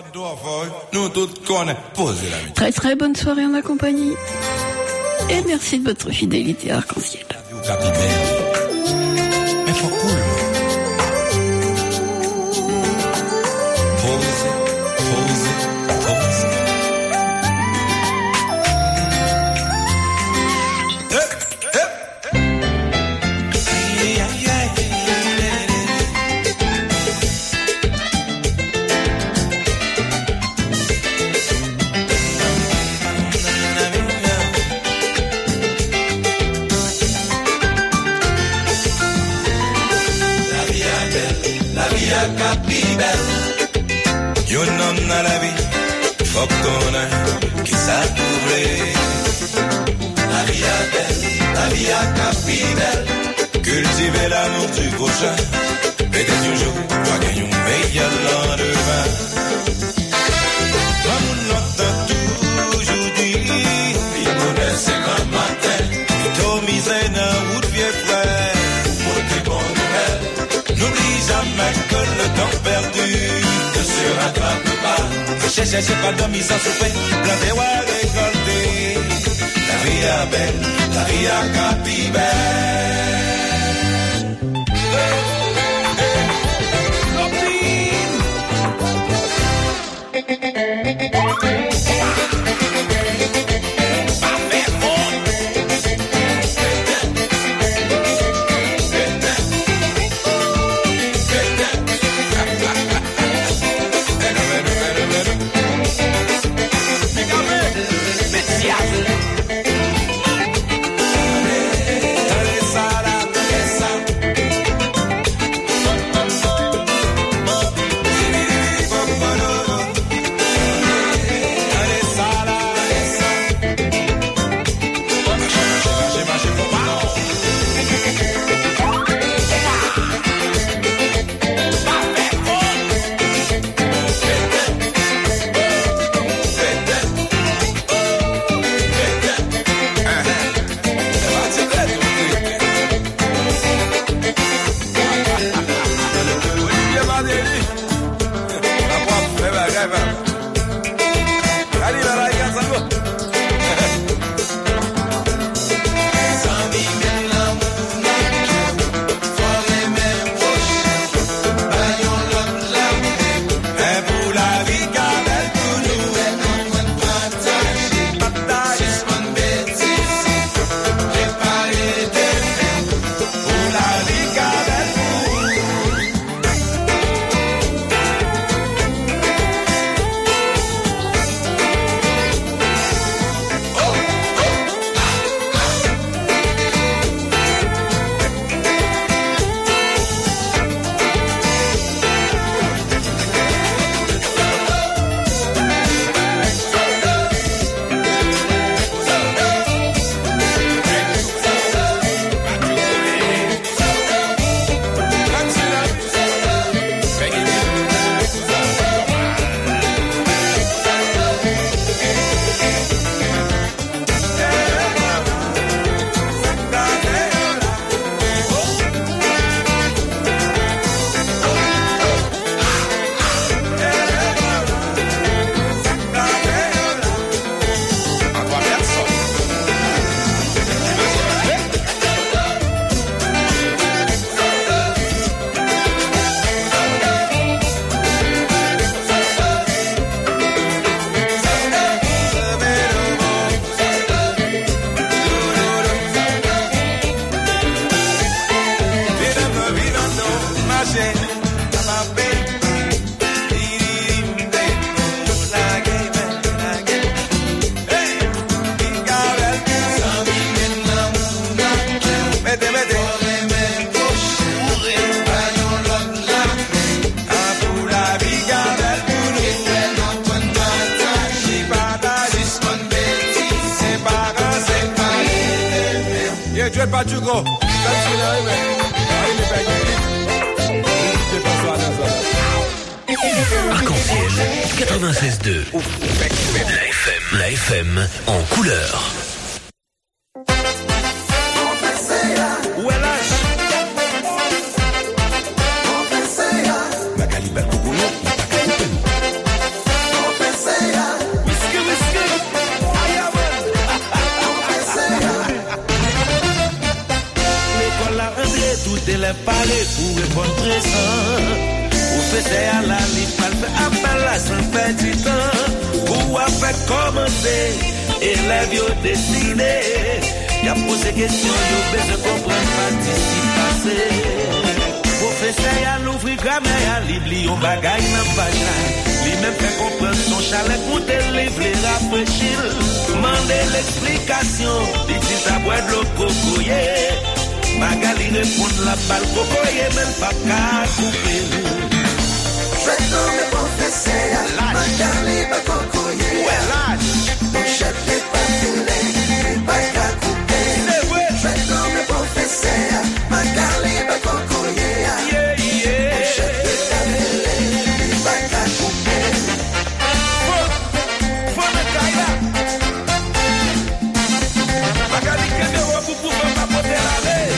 Très très bonne soirée en ma compagnie. Et merci de votre fidélité arc-en-ciel.
Mais faut cool.
Yo non à la vie, faut qu'on ait qui s'attourait. La vie est belle, la vie est capitale. Cultiver l'amour du prochain, peut-être un jour, toi gagner un meilleur lendemain. L'amour l'entend toujours dire, il connaît ses grands matins, il t'a mis un route vieux frère, pour tes bonnes nouvelles. N'oublie jamais que le temps perdu ne se rattrape pas. Cherchez pas de mise en souffle, planter ou récolter. La vie est belle, la vie est capitale.
Pachuco,
Arc-en-ciel 96.2. La FM en couleur.
Parler pour répondre présent. Professeur à la ligne, fait appel à son petit temps. Pour faire commencer, élèves yo décidé. Y'a posé question, yo besoin comprendre, participer. Professeur y'a l'ouvrir grammaire, y'a l'ibli, on bagaille dans page là. Lui même fait comprendre son chalet, pour te livrer, rafraîchir. Mandez l'explication, dit ta boîte de l'eau cocoyer. Magali répond la balle, cocoyer, même pas qu'à couper.
Traitons mes professeurs, Magali va cocoyer.
Ouais, lâche.
Bouchette les papillés, pas qu'à couper. Traitons mes professeurs, Magali va cocoyer. Bouchette les papillés, pas qu'à couper.
Faut me cailler. Magali qui est de pour pouvoir m'apporter la lait.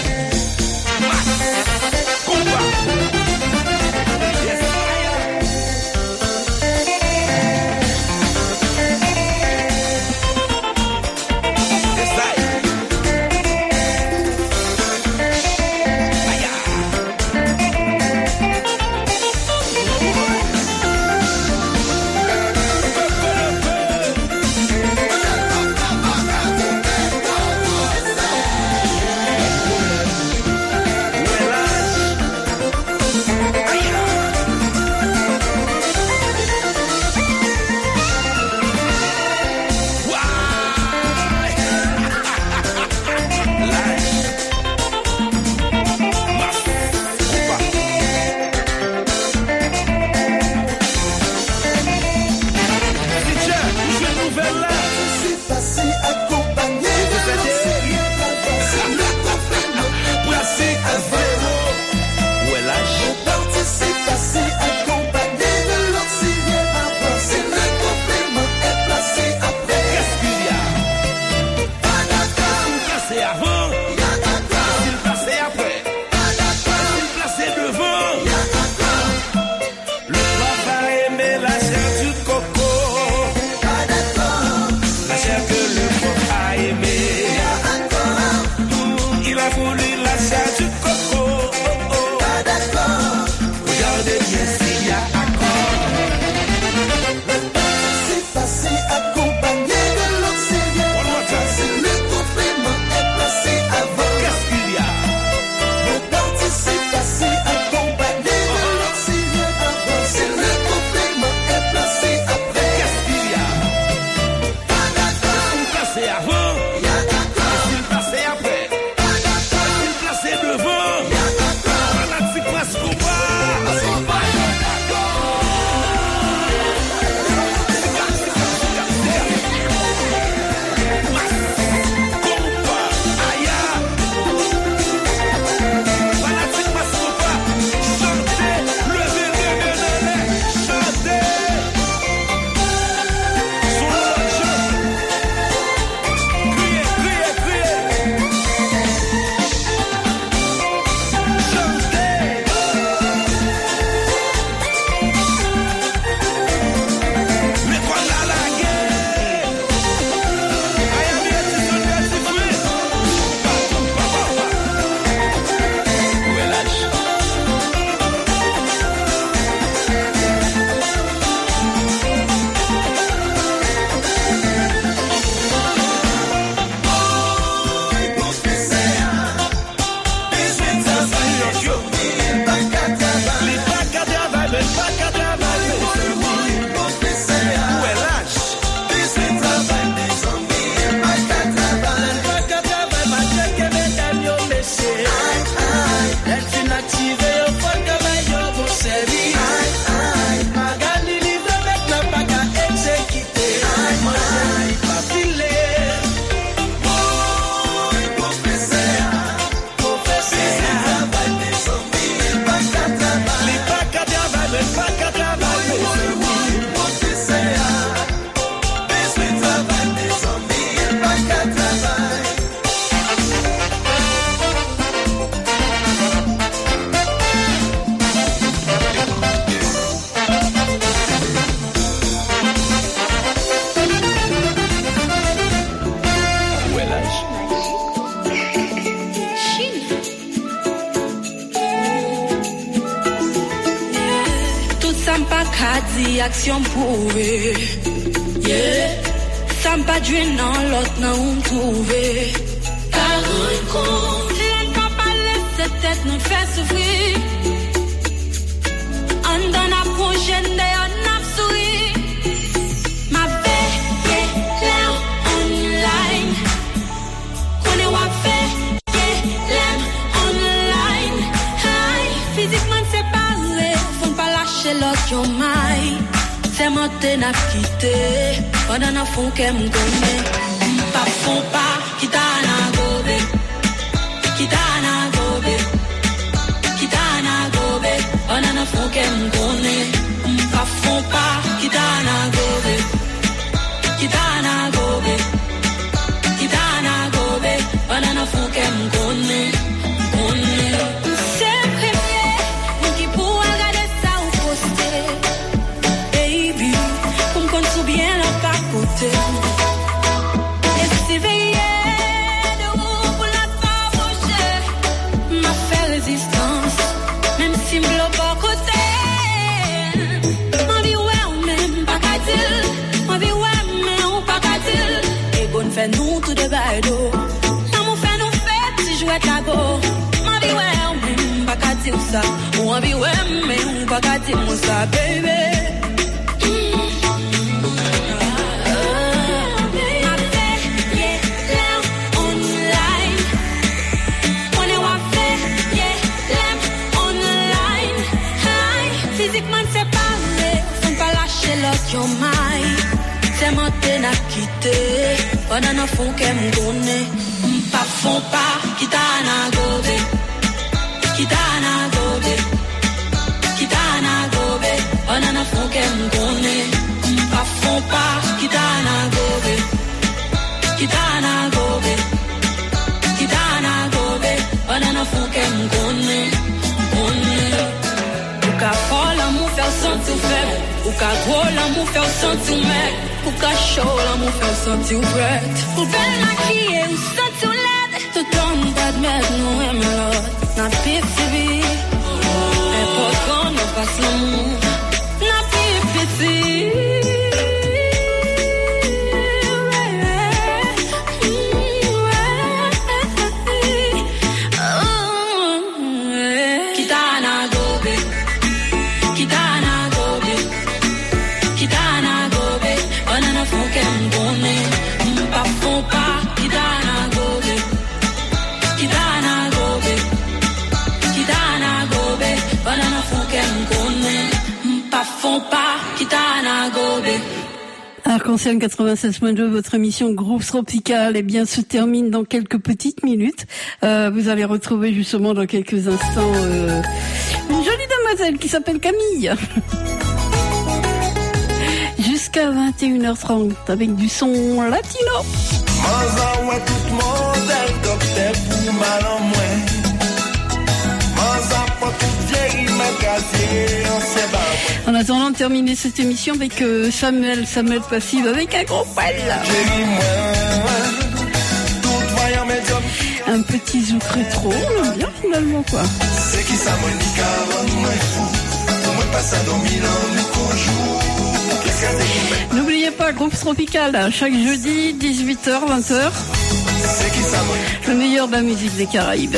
Sampa kadi action prouvé. Yeah. Sampa djoué nan l'autre nan ou trouvé. Car un con, l'en pas parler cette tête nous fait souffrir. On donne à prochaine day on a souri. Ma veille, l'air online. Qu'on est wa fait, l'air online. Hi, physiquement séparé, faut pas lâcher l'autre yo maille. C'est monté n'a quitté, pendant n'a fond qu'elle me connaît. Pas fond pas, qui t'a n'a gobé, qui t'a n'a gobé, qui t'a n'a gobé, pendant n'a fond qu'elle me connaît. Pas fond pas, qui t'a n'a gobé, qui t'a n'a gobé, qui t'a n'a gobé, pendant n'a fond qu'elle me connaît. C'est premier, nous qui pour regarder ça ou poster. Baby, pour me connaître bien là par côté. Et si veiller de où pour la t'approcher, m'a fait résistance, même si me bloque pas côté. Ma vie ouais ou même pas qu'à dire, ma vie ouais mais on pas qu'à dire. Et bonne fait nous tout de bailo, l'amour fait nous fait si jouer ta go. Ma vie ouais ou même pas qu'à dire ça, ma vie ouais mais on pas qu'à dire moi ça baby. Physiquement séparé, faut pas lâcher l'autre yo maille. C'est monté n'a quitté, pendant n'a fond qu'elle me connaît. Pas fond pas, qui t'a n'a gobé, qui t'a n'a gobé, qui t'a n'a gobé, pendant n'a fond qu'elle me connaît. Pas fond pas, qui t'a n'a gobé, qui t'a n'a gobé, qui t'a n'a gobé, pendant n'a fond qu'elle me connaît. Ou ka fort l'amour faire sentir faible, ou ka gros l'amour faire sentir mec, ou ka chaud l'amour faire sentir prête. Ou belle maquillée ou sentir laide, tout homme d'admettre nous aime l'autre. N'a pitié, n'importe quand nous passe l'amour, n'a pitié.
Arc-en-ciel 96.2, votre émission Groupe Tropical, eh bien, se termine dans quelques petites minutes. Vous allez retrouver justement dans quelques instants une jolie demoiselle qui s'appelle Camille. Jusqu'à 21h30 avec du son latino. En attendant de terminer cette émission avec Samuel Passive avec un gros poil. Un petit zouk rétro, on aime bien finalement quoi. N'oubliez pas, Groupe Tropical, chaque jeudi, 18h, 20h. Le meilleur de la musique des Caraïbes.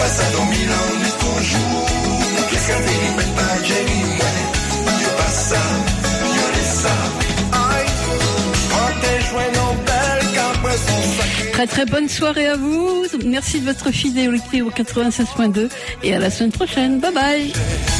Très très bonne soirée à vous. Merci de votre fidélité au 96.2 et à la semaine prochaine. Bye bye.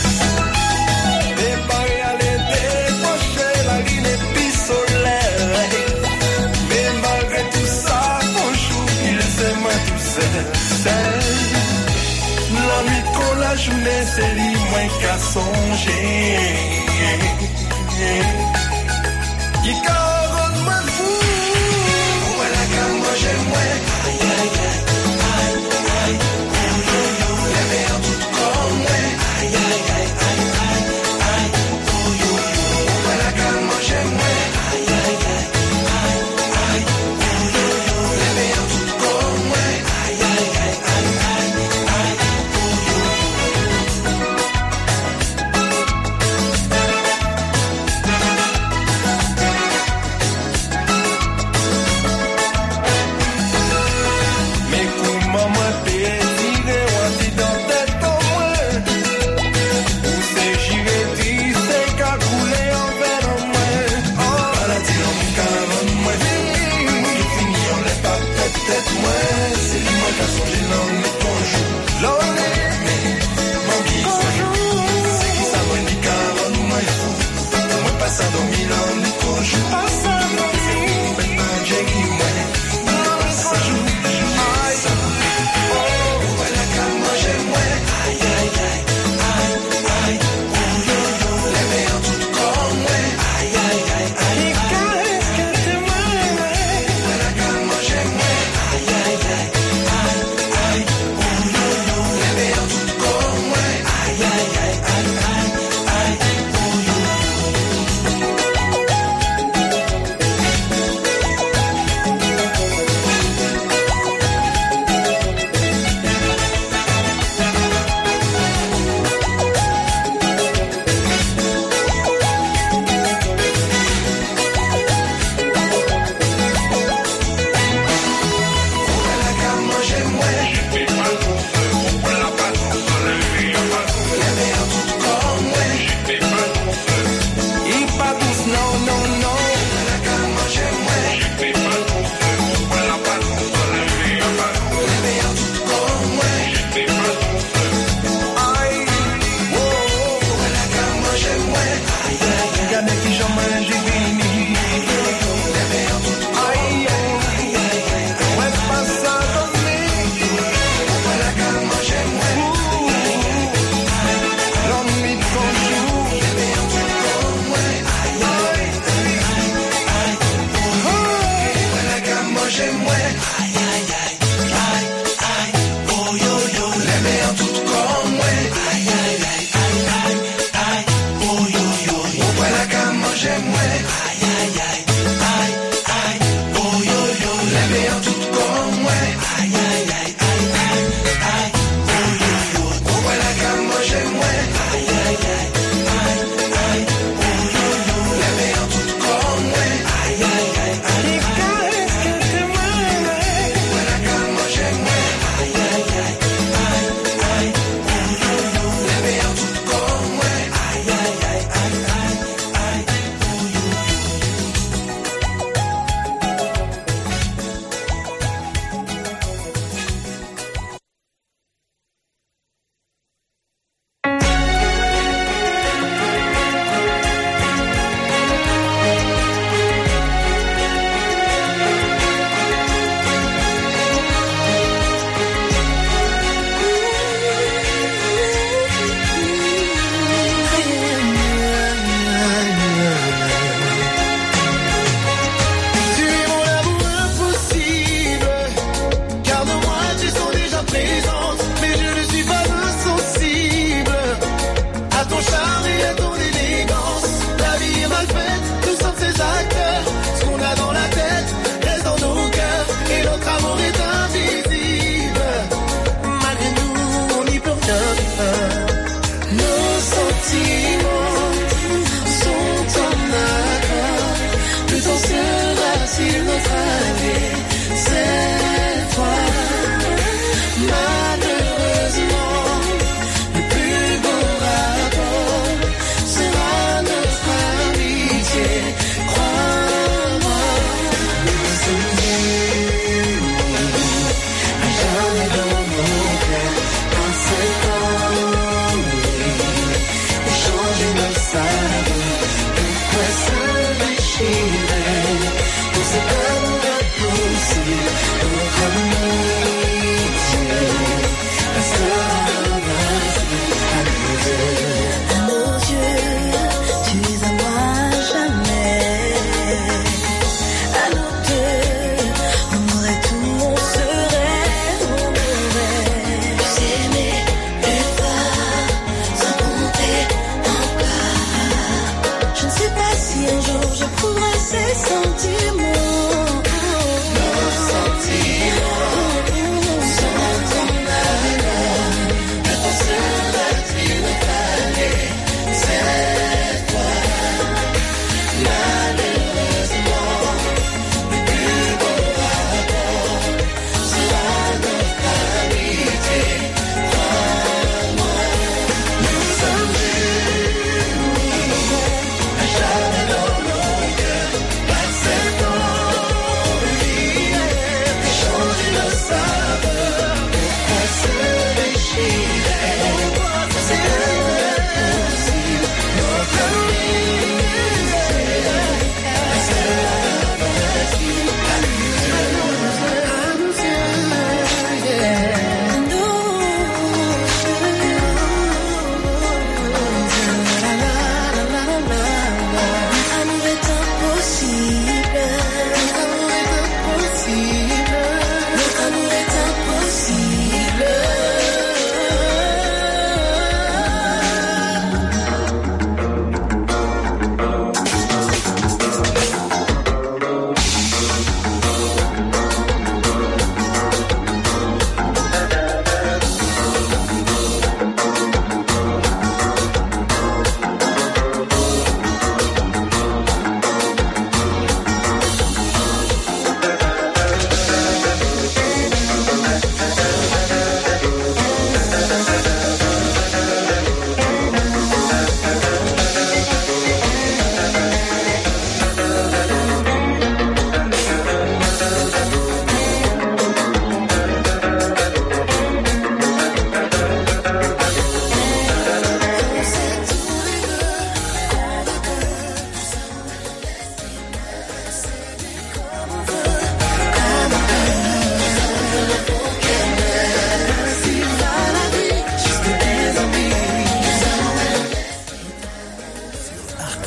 La nuit qu'on la journée, c'est lui moins qu'à songer. Il caronne moi fou. Voilà comme moi j'aime moins. Aïe aïe aïe aïe aïe. La mer tout comme moi. Aïe aïe aïe aïe aïe. Voilà comme moi j'aime moins. Aïe aïe aïe aïe aïe. La mer tout comme moi. Aïe aïe aïe aïe.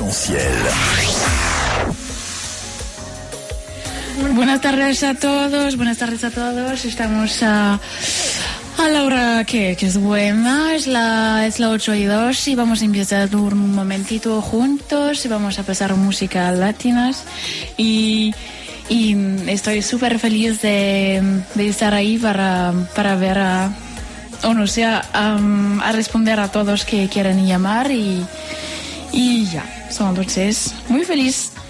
Arc-en-Ciel.
Buenas tardes a todos. Estamos a la hora que es buena, es la 8:02 y vamos a empezar un momentito juntos y vamos a pasar música latinas y estoy súper feliz de estar ahí para ver a responder a todos que quieren llamar y ya, entonces muy feliz.